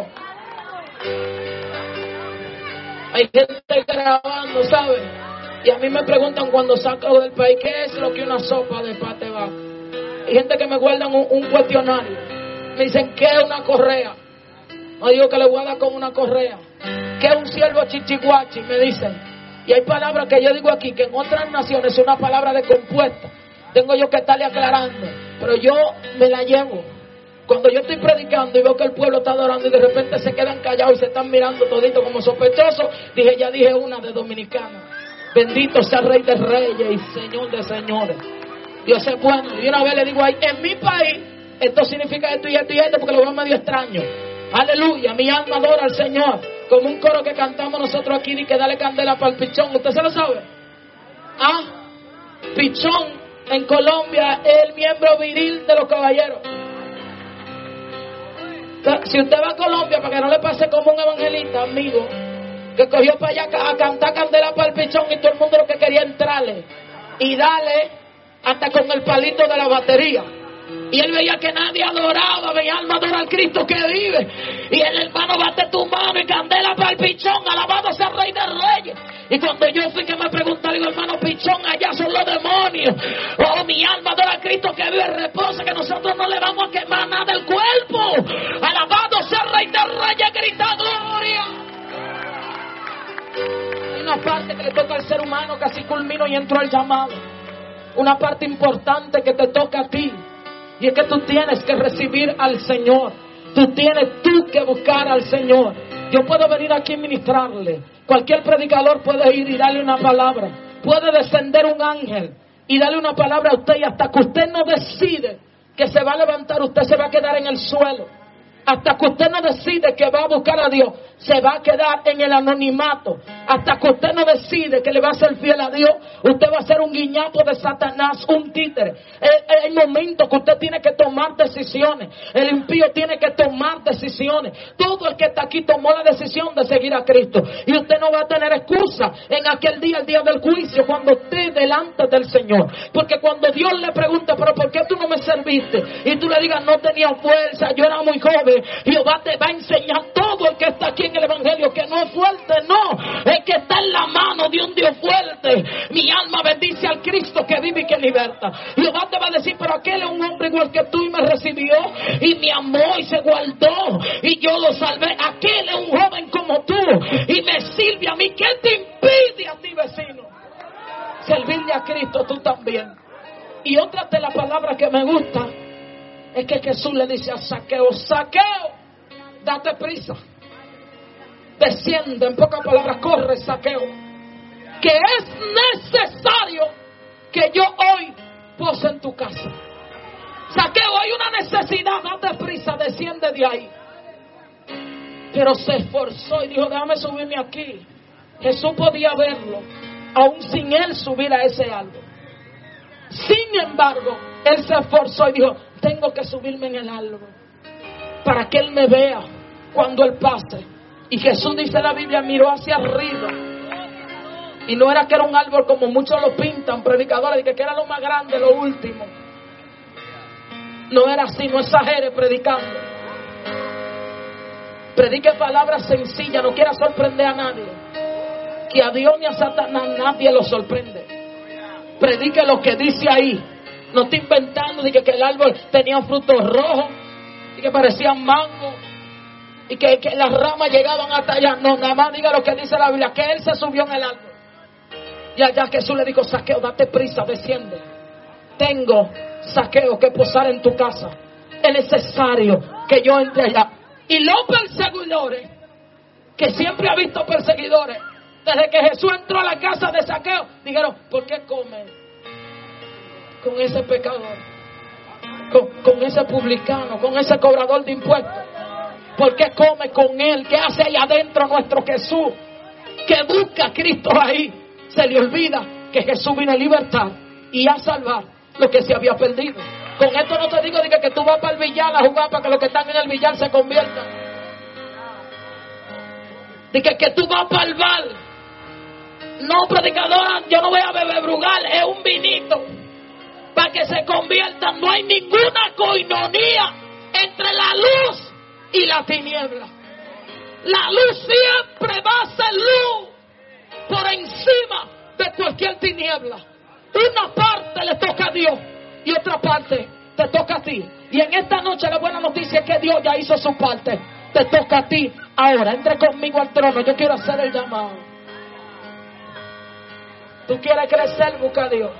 Hay gente grabando, ¿sabes? Y a mí me preguntan cuando saco del país: ¿qué es lo que una sopa de pata de vaca? Hay gente que me guardan un, un cuestionario Me dicen, ¿qué es una correa? No digo que le voy a dar con una correa. ¿Qué es un siervo chichiguachi? Me dicen. Y hay palabras que yo digo aquí que en otras naciones es una palabra de compuesta. Tengo yo que estarle aclarando, pero yo me la llevo. Cuando yo estoy predicando y veo que el pueblo está adorando y de repente se quedan callados y se están mirando toditos como sospechosos, dije, ya dije una de dominicana. Bendito sea el Rey de Reyes y Señor de Señores. Dios es bueno. Y una vez le digo ahí, en mi país, esto significa esto y esto y esto, porque lo veo medio extraño. Aleluya, mi alma adora al Señor. Como un coro que cantamos nosotros aquí, y que dale candela para el pichón. ¿Usted se lo sabe? Ah, pichón en Colombia es el miembro viril de los caballeros. Si usted va a Colombia, para que no le pase como un evangelista, amigo, que cogió para allá a cantar candela para el pichón y todo el mundo lo que quería entrarle y darle hasta con el palito de la batería. Y él veía que nadie adoraba, mi alma adora al Cristo que vive. Y el hermano, bate tu mano y candela para el pichón, alabado sea el Rey de Reyes. Y cuando yo fui que me preguntaron, digo, hermano, pichón, allá son los demonios. Oh, mi alma adora al Cristo que vive, reposa, que nosotros no le vamos a quemar nada del cuerpo. Alabado sea el Rey de Reyes, grita gloria. Hay una parte que le toca al ser humano, casi culmino y entro al llamado. Una parte importante que te toca a ti. Y es que tú tienes que recibir al Señor. Tú tienes tú que buscar al Señor. Yo puedo venir aquí y ministrarle. Cualquier predicador puede ir y darle una palabra. Puede descender un ángel y darle una palabra a usted. Y hasta que usted no decide que se va a levantar, usted se va a quedar en el suelo. Hasta que usted no decide que va a buscar a Dios, se va a quedar en el anonimato. Hasta que usted no decide que le va a ser fiel a Dios, usted va a ser un guiñapo de Satanás, un títere. Hay momentos que usted tiene que tomar decisiones. El impío tiene que tomar decisiones. Todo el que está aquí tomó la decisión de seguir a Cristo. Y usted no va a tener excusa en aquel día, el día del juicio, cuando esté delante del Señor. Porque cuando Dios le pregunta, pero ¿por qué tú no me serviste? Y tú le digas, no tenía fuerza, yo era muy joven. Jehová te va a enseñar, todo el que está aquí en el Evangelio, que no es fuerte, no, es que está en la mano de un Dios fuerte. Mi alma bendice al Cristo que vive y que liberta. Jehová te va a decir, pero aquel es un hombre igual que tú y me recibió y me amó y se guardó y yo lo salvé. Aquel es un joven como tú y me sirve a mí. ¿Qué te impide a ti, vecino? Servirle a Cristo tú también. Y otra de las palabras que me gusta es que Jesús le dice a Zaqueo, Zaqueo, date prisa, desciende, en pocas palabras, corre, Zaqueo, que es necesario que yo hoy pose en tu casa. Zaqueo, hay una necesidad, date prisa, desciende de ahí. Pero se esforzó y dijo, déjame subirme aquí. Jesús podía verlo, aún sin él subir a ese árbol. Sin embargo, él se esforzó y dijo, tengo que subirme en el árbol para que él me vea cuando él pase. Y Jesús, dice la Biblia, miró hacia arriba. Y no era que era un árbol como muchos lo pintan, predicadores, de que era lo más grande, lo último. No era así, no exagere predicando. Predique palabras sencillas, no quiera sorprender a nadie. Que a Dios ni a Satanás nadie lo sorprende. Predique lo que dice ahí. No estoy inventando de que, que el árbol tenía frutos rojos y que parecían mango y que, que las ramas llegaban hasta allá. No, nada más diga lo que dice la Biblia, que él se subió en el árbol. Y allá Jesús le dijo, Zaqueo, date prisa, desciende. Tengo, Zaqueo, que posar en tu casa. Es necesario que yo entre allá. Y los perseguidores, que siempre ha visto perseguidores, desde que Jesús entró a la casa de Zaqueo, dijeron, ¿por qué come con ese pecador? Con, con ese publicano, con ese cobrador de impuestos. ¿Por qué come con él? ¿Qué hace ahí adentro nuestro Jesús? Que busca a Cristo ahí. Se le olvida que Jesús vino a libertar y a salvar lo que se había perdido. Con esto no te digo de que, que tú vas para el billar a jugar para que los que están en el billar se conviertan. De que, que tú vas para el bar. No, predicadora, yo no voy a beber Brugal, es un vinito. Para que se conviertan. No hay ninguna coinonía entre la luz y la tiniebla. La luz siempre va a ser luz por encima de cualquier tiniebla. Una parte le toca a Dios y otra parte te toca a ti. Y en esta noche la buena noticia es que Dios ya hizo su parte. Te toca a ti ahora. Entre conmigo al trono. Yo quiero hacer el llamado. Tú quieres crecer, busca a Dios.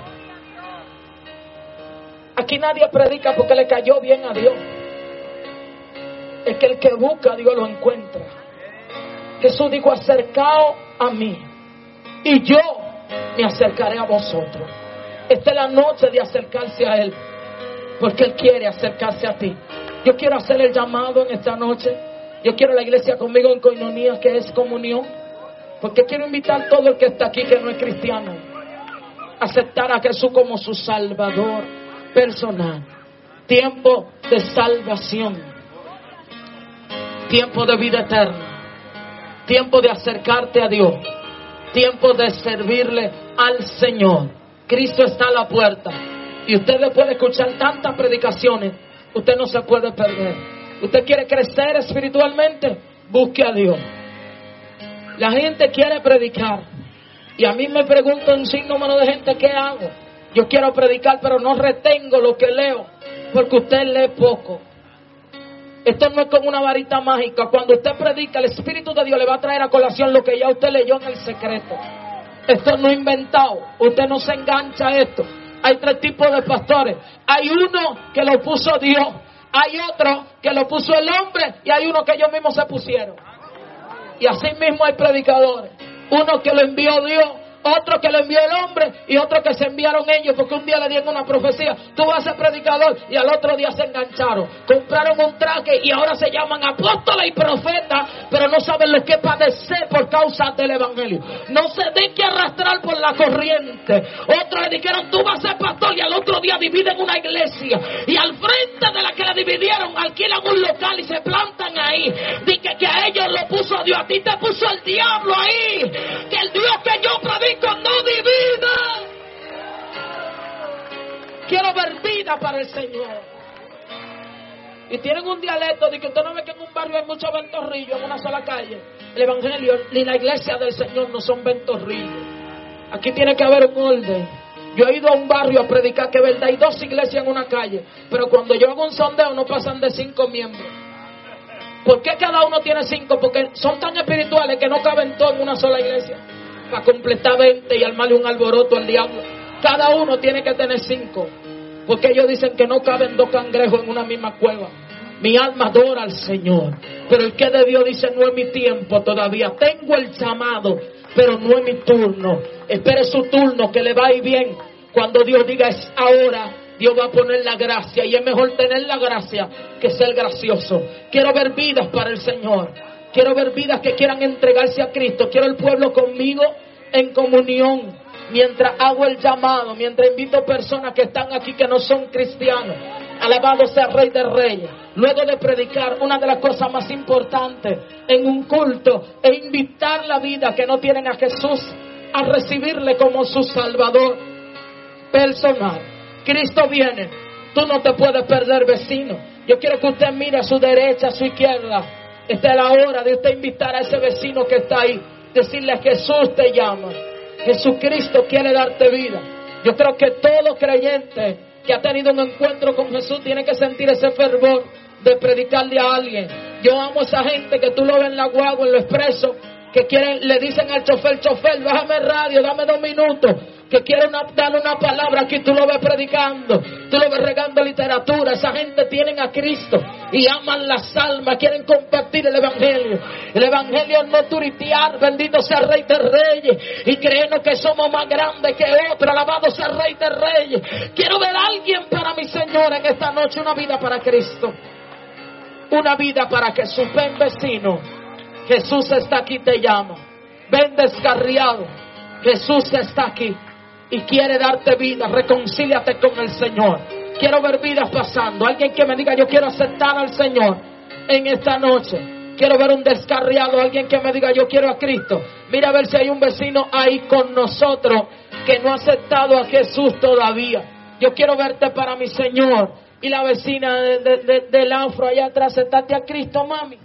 Aquí nadie predica porque le cayó bien a Dios. Es que el que busca a Dios lo encuentra. Jesús dijo: acercaos a mí y yo me acercaré a vosotros. Esta es la noche de acercarse a Él, porque Él quiere acercarse a ti. Yo quiero hacer el llamado en esta noche. Yo quiero la iglesia conmigo en coinonía, que es comunión, porque quiero invitar a todo el que está aquí que no es cristiano a aceptar a Jesús como su Salvador personal. Tiempo de salvación, tiempo de vida eterna, tiempo de acercarte a Dios, tiempo de servirle al Señor. Cristo está a la puerta y usted después de escuchar tantas predicaciones, usted no se puede perder. Usted quiere crecer espiritualmente, busque a Dios. La gente quiere predicar y a mí me preguntan un sinnúmero de gente: ¿qué hago? Yo quiero predicar, pero no retengo lo que leo, porque usted lee poco. Esto no es como una varita mágica. Cuando usted predica, el Espíritu de Dios le va a traer a colación lo que ya usted leyó en el secreto. Esto no es inventado. Usted no se engancha a esto. Hay tres tipos de pastores. Hay uno que lo puso Dios, hay otro que lo puso el hombre, y hay uno que ellos mismos se pusieron. Y así mismo hay predicadores. Uno que lo envió Dios, otro que lo envió el hombre, y otro que se enviaron ellos, porque un día le dieron una profecía: tú vas a ser predicador, y al otro día se engancharon, compraron un traje y ahora se llaman apóstoles y profetas, pero no saben lo que es padecer por causa del evangelio. No se den que arrastrar por la corriente. Otros le dijeron: tú vas a ser pastor, y al otro día dividen una iglesia, y al frente de la que la dividieron alquilan un local y se plantan ahí. Dice que a ellos lo puso Dios, a ti te puso el diablo ahí. Que el Dios que yo predico no divida. Quiero ver vida para el Señor. Y tienen un dialecto de que usted no ve que en un barrio hay muchos ventorrillos en una sola calle. El evangelio ni la iglesia del Señor no son ventorrillos. Aquí tiene que haber un orden. Yo he ido a un barrio a predicar que verdad hay dos iglesias en una calle, pero cuando yo hago un sondeo no pasan de cinco miembros. ¿Por qué cada uno tiene cinco? Porque son tan espirituales que no caben todos en una sola iglesia. Para completar veinte y armarle un alboroto al diablo. Cada uno tiene que tener cinco, porque ellos dicen que no caben dos cangrejos en una misma cueva. Mi alma adora al Señor, pero el que de Dios dice: no es mi tiempo todavía. Tengo el llamado, pero no es mi turno. Espere su turno, que le va a ir bien. Cuando Dios diga es ahora, Dios va a poner la gracia, y es mejor tener la gracia que ser gracioso. Quiero ver vidas para el Señor. Quiero ver vidas que quieran entregarse a Cristo. Quiero el pueblo conmigo en comunión, mientras hago el llamado, mientras invito personas que están aquí que no son cristianos. Alabado sea el Rey de Reyes. Luego de predicar, una de las cosas más importantes en un culto es invitar la vida que no tienen a Jesús a recibirle como su Salvador personal. Cristo viene. Tú no te puedes perder, vecino. Yo quiero que usted mire a su derecha, a su izquierda. Esta es la hora de usted invitar a ese vecino que está ahí. Decirle: Jesús te llama. Jesucristo quiere darte vida. Yo creo que todo creyente que ha tenido un encuentro con Jesús tiene que sentir ese fervor de predicarle a alguien. Yo amo a esa gente que tú lo ves en la guagua, en lo expreso, que quieren, le dicen al chofer: chofer, bájame el radio, dame dos minutos, que quieren una, darle una palabra. Aquí tú lo ves predicando, tú lo ves regando literatura. Esa gente tienen a Cristo y aman las almas, quieren compartir el evangelio. El evangelio no turitear, bendito sea el Rey de Reyes, y creernos que somos más grandes que otros. Alabado sea el Rey de Reyes. Quiero ver a alguien para mi Señor en esta noche. Una vida para Cristo, una vida para Jesús. Ven, vecino, Jesús está aquí, te llama. Ven, descarriado, Jesús está aquí y quiere darte vida. Reconcíliate con el Señor. Quiero ver vidas pasando. Alguien que me diga: yo quiero aceptar al Señor en esta noche. Quiero ver un descarriado. Alguien que me diga: yo quiero a Cristo. Mira a ver si hay un vecino ahí con nosotros que no ha aceptado a Jesús todavía. Yo quiero verte para mi Señor. Y la vecina de, de, de, del afro allá atrás: aceptaste a Cristo, mami.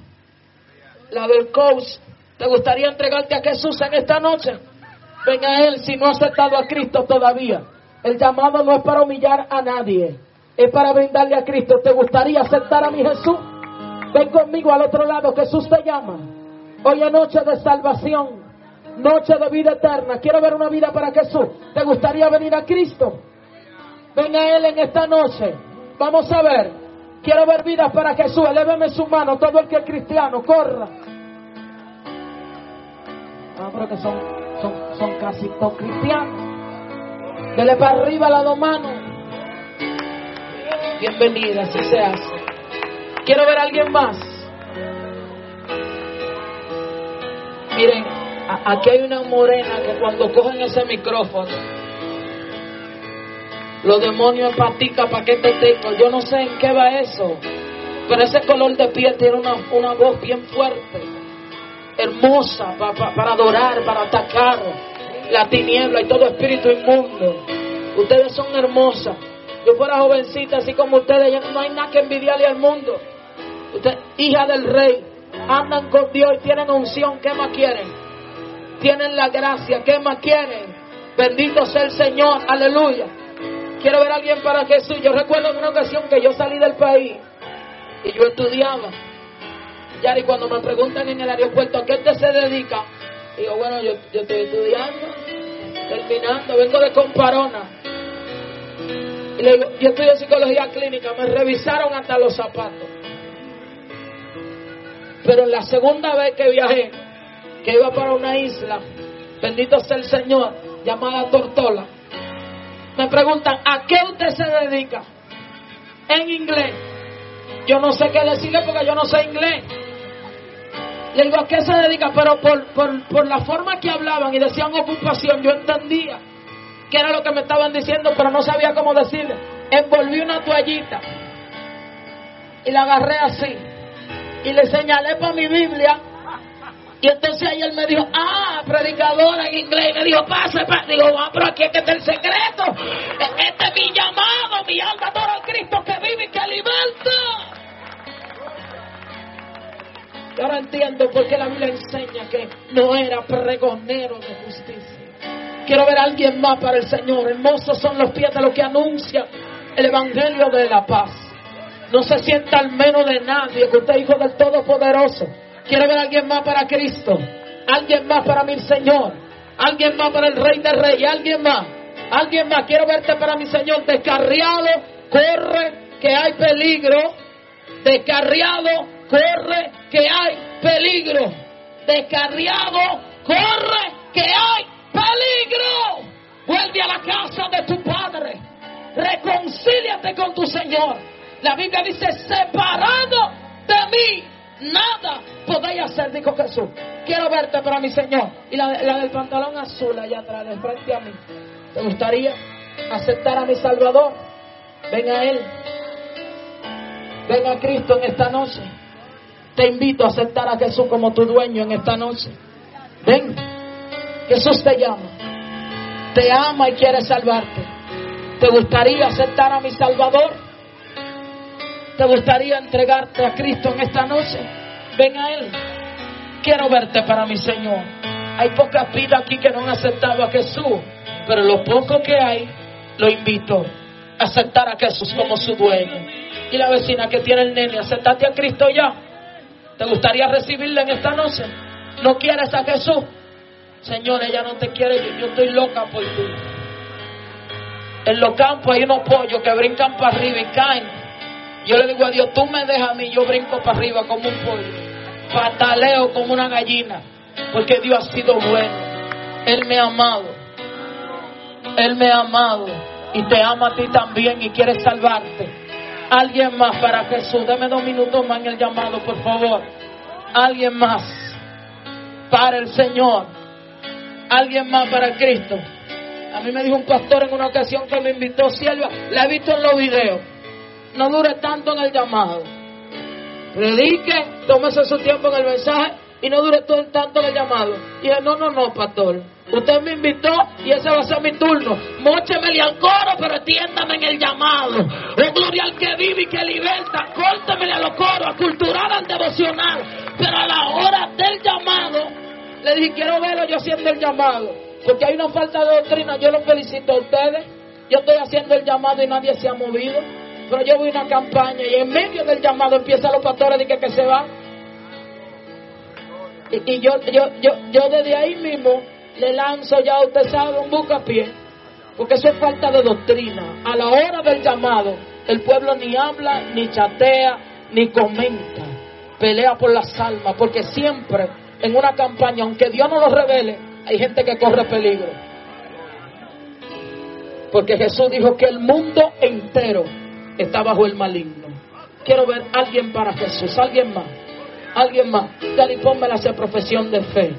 La del coach: ¿te gustaría entregarte a Jesús en esta noche? Ven a Él si no has aceptado a Cristo todavía. El llamado no es para humillar a nadie. es para brindarle a Cristo. ¿Te gustaría aceptar a mi Jesús? Ven conmigo al otro lado. Jesús te llama. Hoy es noche de salvación, noche de vida eterna. Quiero ver una vida para Jesús. ¿Te gustaría venir a Cristo? Ven a Él en esta noche. Vamos a ver. Quiero ver vidas para Jesús. Eléveme su mano. Todo el que es cristiano, corra. Ah, pero que son, son, son casi todos cristianos. Dele para arriba las dos manos. Bienvenida, así se hace. Quiero ver a alguien más. Miren, a, aquí hay una morena que cuando cogen ese micrófono, los demonios empatica, ¿para qué te tengo? Yo no sé en qué va eso, pero ese color de piel tiene una, una voz bien fuerte, hermosa, pa, pa, para adorar, para atacar la tiniebla y todo espíritu inmundo. Ustedes son hermosas. Yo fuera jovencita así como ustedes, ya no hay nada que envidiarle al mundo. Usted, hija del rey, andan con Dios y tienen unción. ¿Qué más quieren? Tienen la gracia. ¿Qué más quieren? Bendito sea el Señor. Aleluya. Quiero ver a alguien para Jesús. Yo recuerdo en una ocasión que yo salí del país y yo estudiaba. Yari, cuando me preguntan en el aeropuerto ¿a qué usted se dedica? Digo, bueno, yo, yo estoy estudiando, terminando, vengo de Comparona. Y le digo, yo estudio psicología clínica. Me revisaron hasta los zapatos. Pero en la segunda vez que viajé, que iba para una isla, bendito sea el Señor, llamada Tortola, me preguntan, ¿a qué usted se dedica? En inglés. Yo no sé qué decirle porque yo no sé inglés. Le digo, ¿a qué se dedica? Pero por, por, por la forma que hablaban y decían ocupación, yo entendía que era lo que me estaban diciendo, pero no sabía cómo decirle. Envolví una toallita y la agarré así y le señalé para mi Biblia. Y entonces ahí él me dijo, ah, predicadora en inglés. Y me dijo, pase, pase. Digo, ah, pero aquí es que está el secreto. Este es mi llamado, mi alma adora al Cristo que vive y que liberta. Y ahora entiendo por qué la Biblia enseña que no era pregonero de justicia. Quiero ver a alguien más para el Señor. Hermosos son los pies de los que anuncian el evangelio de la paz. No se sienta al menos de nadie, que usted es hijo del Todopoderoso. Quiero ver a alguien más para Cristo. Alguien más para mi Señor. Alguien más para el Rey de Reyes. Alguien más. Alguien más. Quiero verte para mi Señor. Descarriado, corre, que hay peligro. Descarriado, corre, que hay peligro. Descarriado, corre, que hay peligro. Vuelve a la casa de tu Padre. Reconcíliate con tu Señor. La Biblia dice, separado de mí, nada podéis hacer, dijo Jesús. Quiero verte para mi Señor. Y la, la del pantalón azul allá atrás, de frente a mí. ¿Te gustaría aceptar a mi Salvador? Ven a Él. Ven a Cristo en esta noche. Te invito a aceptar a Jesús como tu dueño en esta noche. Ven. Jesús te llama. Te ama y quiere salvarte. ¿Te gustaría aceptar a mi Salvador? ¿Te gustaría entregarte a Cristo en esta noche? Ven a Él. Quiero verte para mi Señor. Hay pocas vidas aquí que no han aceptado a Jesús, pero lo poco que hay, lo invito a aceptar a Jesús como su dueño. Y la vecina que tiene el nene, ¿aceptaste a Cristo ya? ¿Te gustaría recibirle en esta noche? ¿No quieres a Jesús? Señor, ella no te quiere, yo, yo estoy loca por ti. En los campos hay unos pollos que brincan para arriba y caen. Yo le digo a Dios, tú me dejas a mí, yo brinco para arriba como un pollo, pataleo como una gallina, porque Dios ha sido bueno. Él me ha amado, Él me ha amado y te ama a ti también y quiere salvarte. Alguien más para Jesús. Deme dos minutos más en el llamado, por favor. Alguien más para el Señor. Alguien más para Cristo. A mí me dijo un pastor en una ocasión que me invitó, sierva, la he visto en los videos. No dure tanto en el llamado. Predique, tómese su tiempo en el mensaje y no dure todo tanto en el llamado. Y dije, no, no, no, pastor. Usted me invitó y ese va a ser mi turno. Móchemele al coro, pero atiéndame en el llamado. Oh, gloria al que vive y que liberta. Córtemele a los coros, a cultural, al devocional. Pero a la hora del llamado, le dije, quiero verlo yo haciendo el llamado. Porque hay una falta de doctrina. Yo los felicito a ustedes. Yo estoy haciendo el llamado y nadie se ha movido. pero yo voy a una campaña y en medio del llamado empiezan los pastores y que, que se van. Y, y yo, yo, yo, yo desde ahí mismo le lanzo ya, usted sabe, un bucapié, porque eso es falta de doctrina. A la hora del llamado, el pueblo ni habla, ni chatea, ni comenta, pelea por las almas, porque siempre en una campaña, aunque Dios no lo revele, hay gente que corre peligro. Porque Jesús dijo que el mundo entero está bajo el maligno. Quiero ver a alguien para Jesús, alguien más, alguien más. Dale, pónmela a hacer profesión de fe.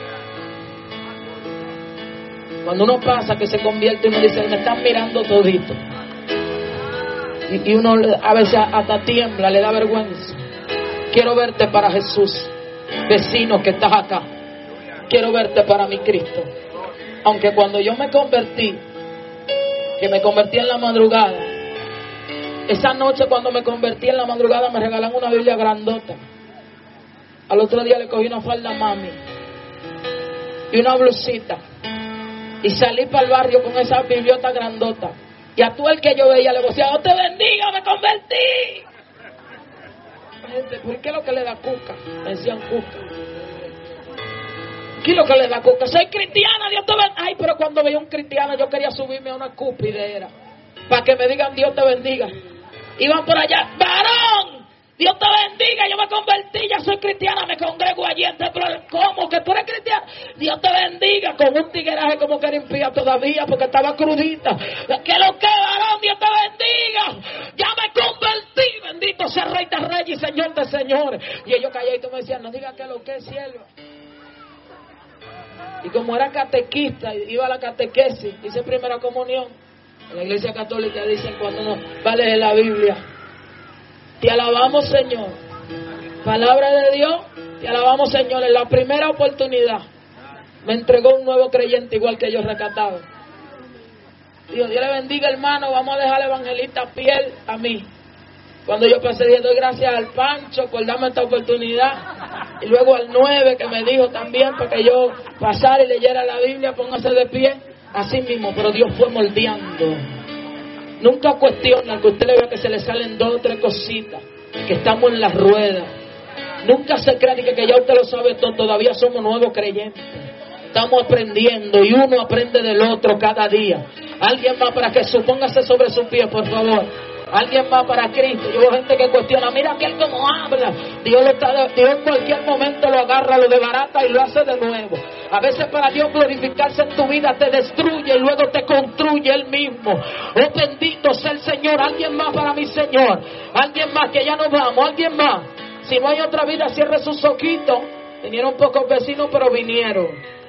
Cuando uno pasa que se convierte, uno dice, me están mirando todito. Y, y uno a veces hasta tiembla, le da vergüenza. Quiero verte para Jesús. Vecino que estás acá, quiero verte para mi Cristo. Aunque cuando yo me convertí, que me convertí en la madrugada, esa noche cuando me convertí en la madrugada me regalaron una Biblia grandota. Al otro día le cogí una falda mami y una blusita y salí para el barrio con esa bibliota grandota, y a todo el que yo veía le decía, Dios te bendiga, me convertí. ¿Por qué es lo que le da cuca? Me decían cuca. ¿Qué es lo que le da cuca? Soy cristiana, Dios te bendiga. Ay, pero cuando veía un cristiano yo quería subirme a una cupidera para que me digan Dios te bendiga. Iban por allá, varón, Dios te bendiga, yo me convertí, ya soy cristiana, me congrego allí. Pero ¿cómo que tú eres cristiana? Dios te bendiga, con un tigueraje como que era impía todavía porque estaba crudita. ¿Qué lo que, varón? Dios te bendiga, ya me convertí, bendito sea Rey de Reyes y Señor de Señores. Y ellos calladitos me decían, no digas que lo que es, sierva. Y como era catequista, iba a la catequesis, hice primera comunión. En la iglesia católica dicen cuando uno va a leer la Biblia, te alabamos, Señor. Palabra de Dios, te alabamos, Señor. En la primera oportunidad me entregó un nuevo creyente igual que yo rescatado. Dios, Dios le bendiga, hermano. Vamos a dejar al evangelista Piel a mí. Cuando yo pasé, dije, doy gracias al Pancho por darme esta oportunidad. Y luego al nueve que me dijo también para que yo pasara y leyera la Biblia, póngase de pie. Así mismo, pero Dios fue moldeando. Nunca cuestiona que usted le vea que se le salen dos o tres cositas, que estamos en la rueda. Nunca se crea que, que ya usted lo sabe todo, todavía somos nuevos creyentes. Estamos aprendiendo y uno aprende del otro cada día. Alguien más para que supóngase sobre sus pies, por favor. Alguien más para Cristo. Yo veo gente que cuestiona, mira aquel cómo habla. Dios, lo está, Dios en cualquier momento lo agarra, lo desbarata y lo hace de nuevo. A veces para Dios glorificarse en tu vida te destruye y luego te construye Él mismo. Oh, bendito sea el Señor. Alguien más para mi Señor. Alguien más, que ya nos vamos. Alguien más. Si no hay otra vida, cierre sus ojitos. Vinieron pocos vecinos, pero vinieron.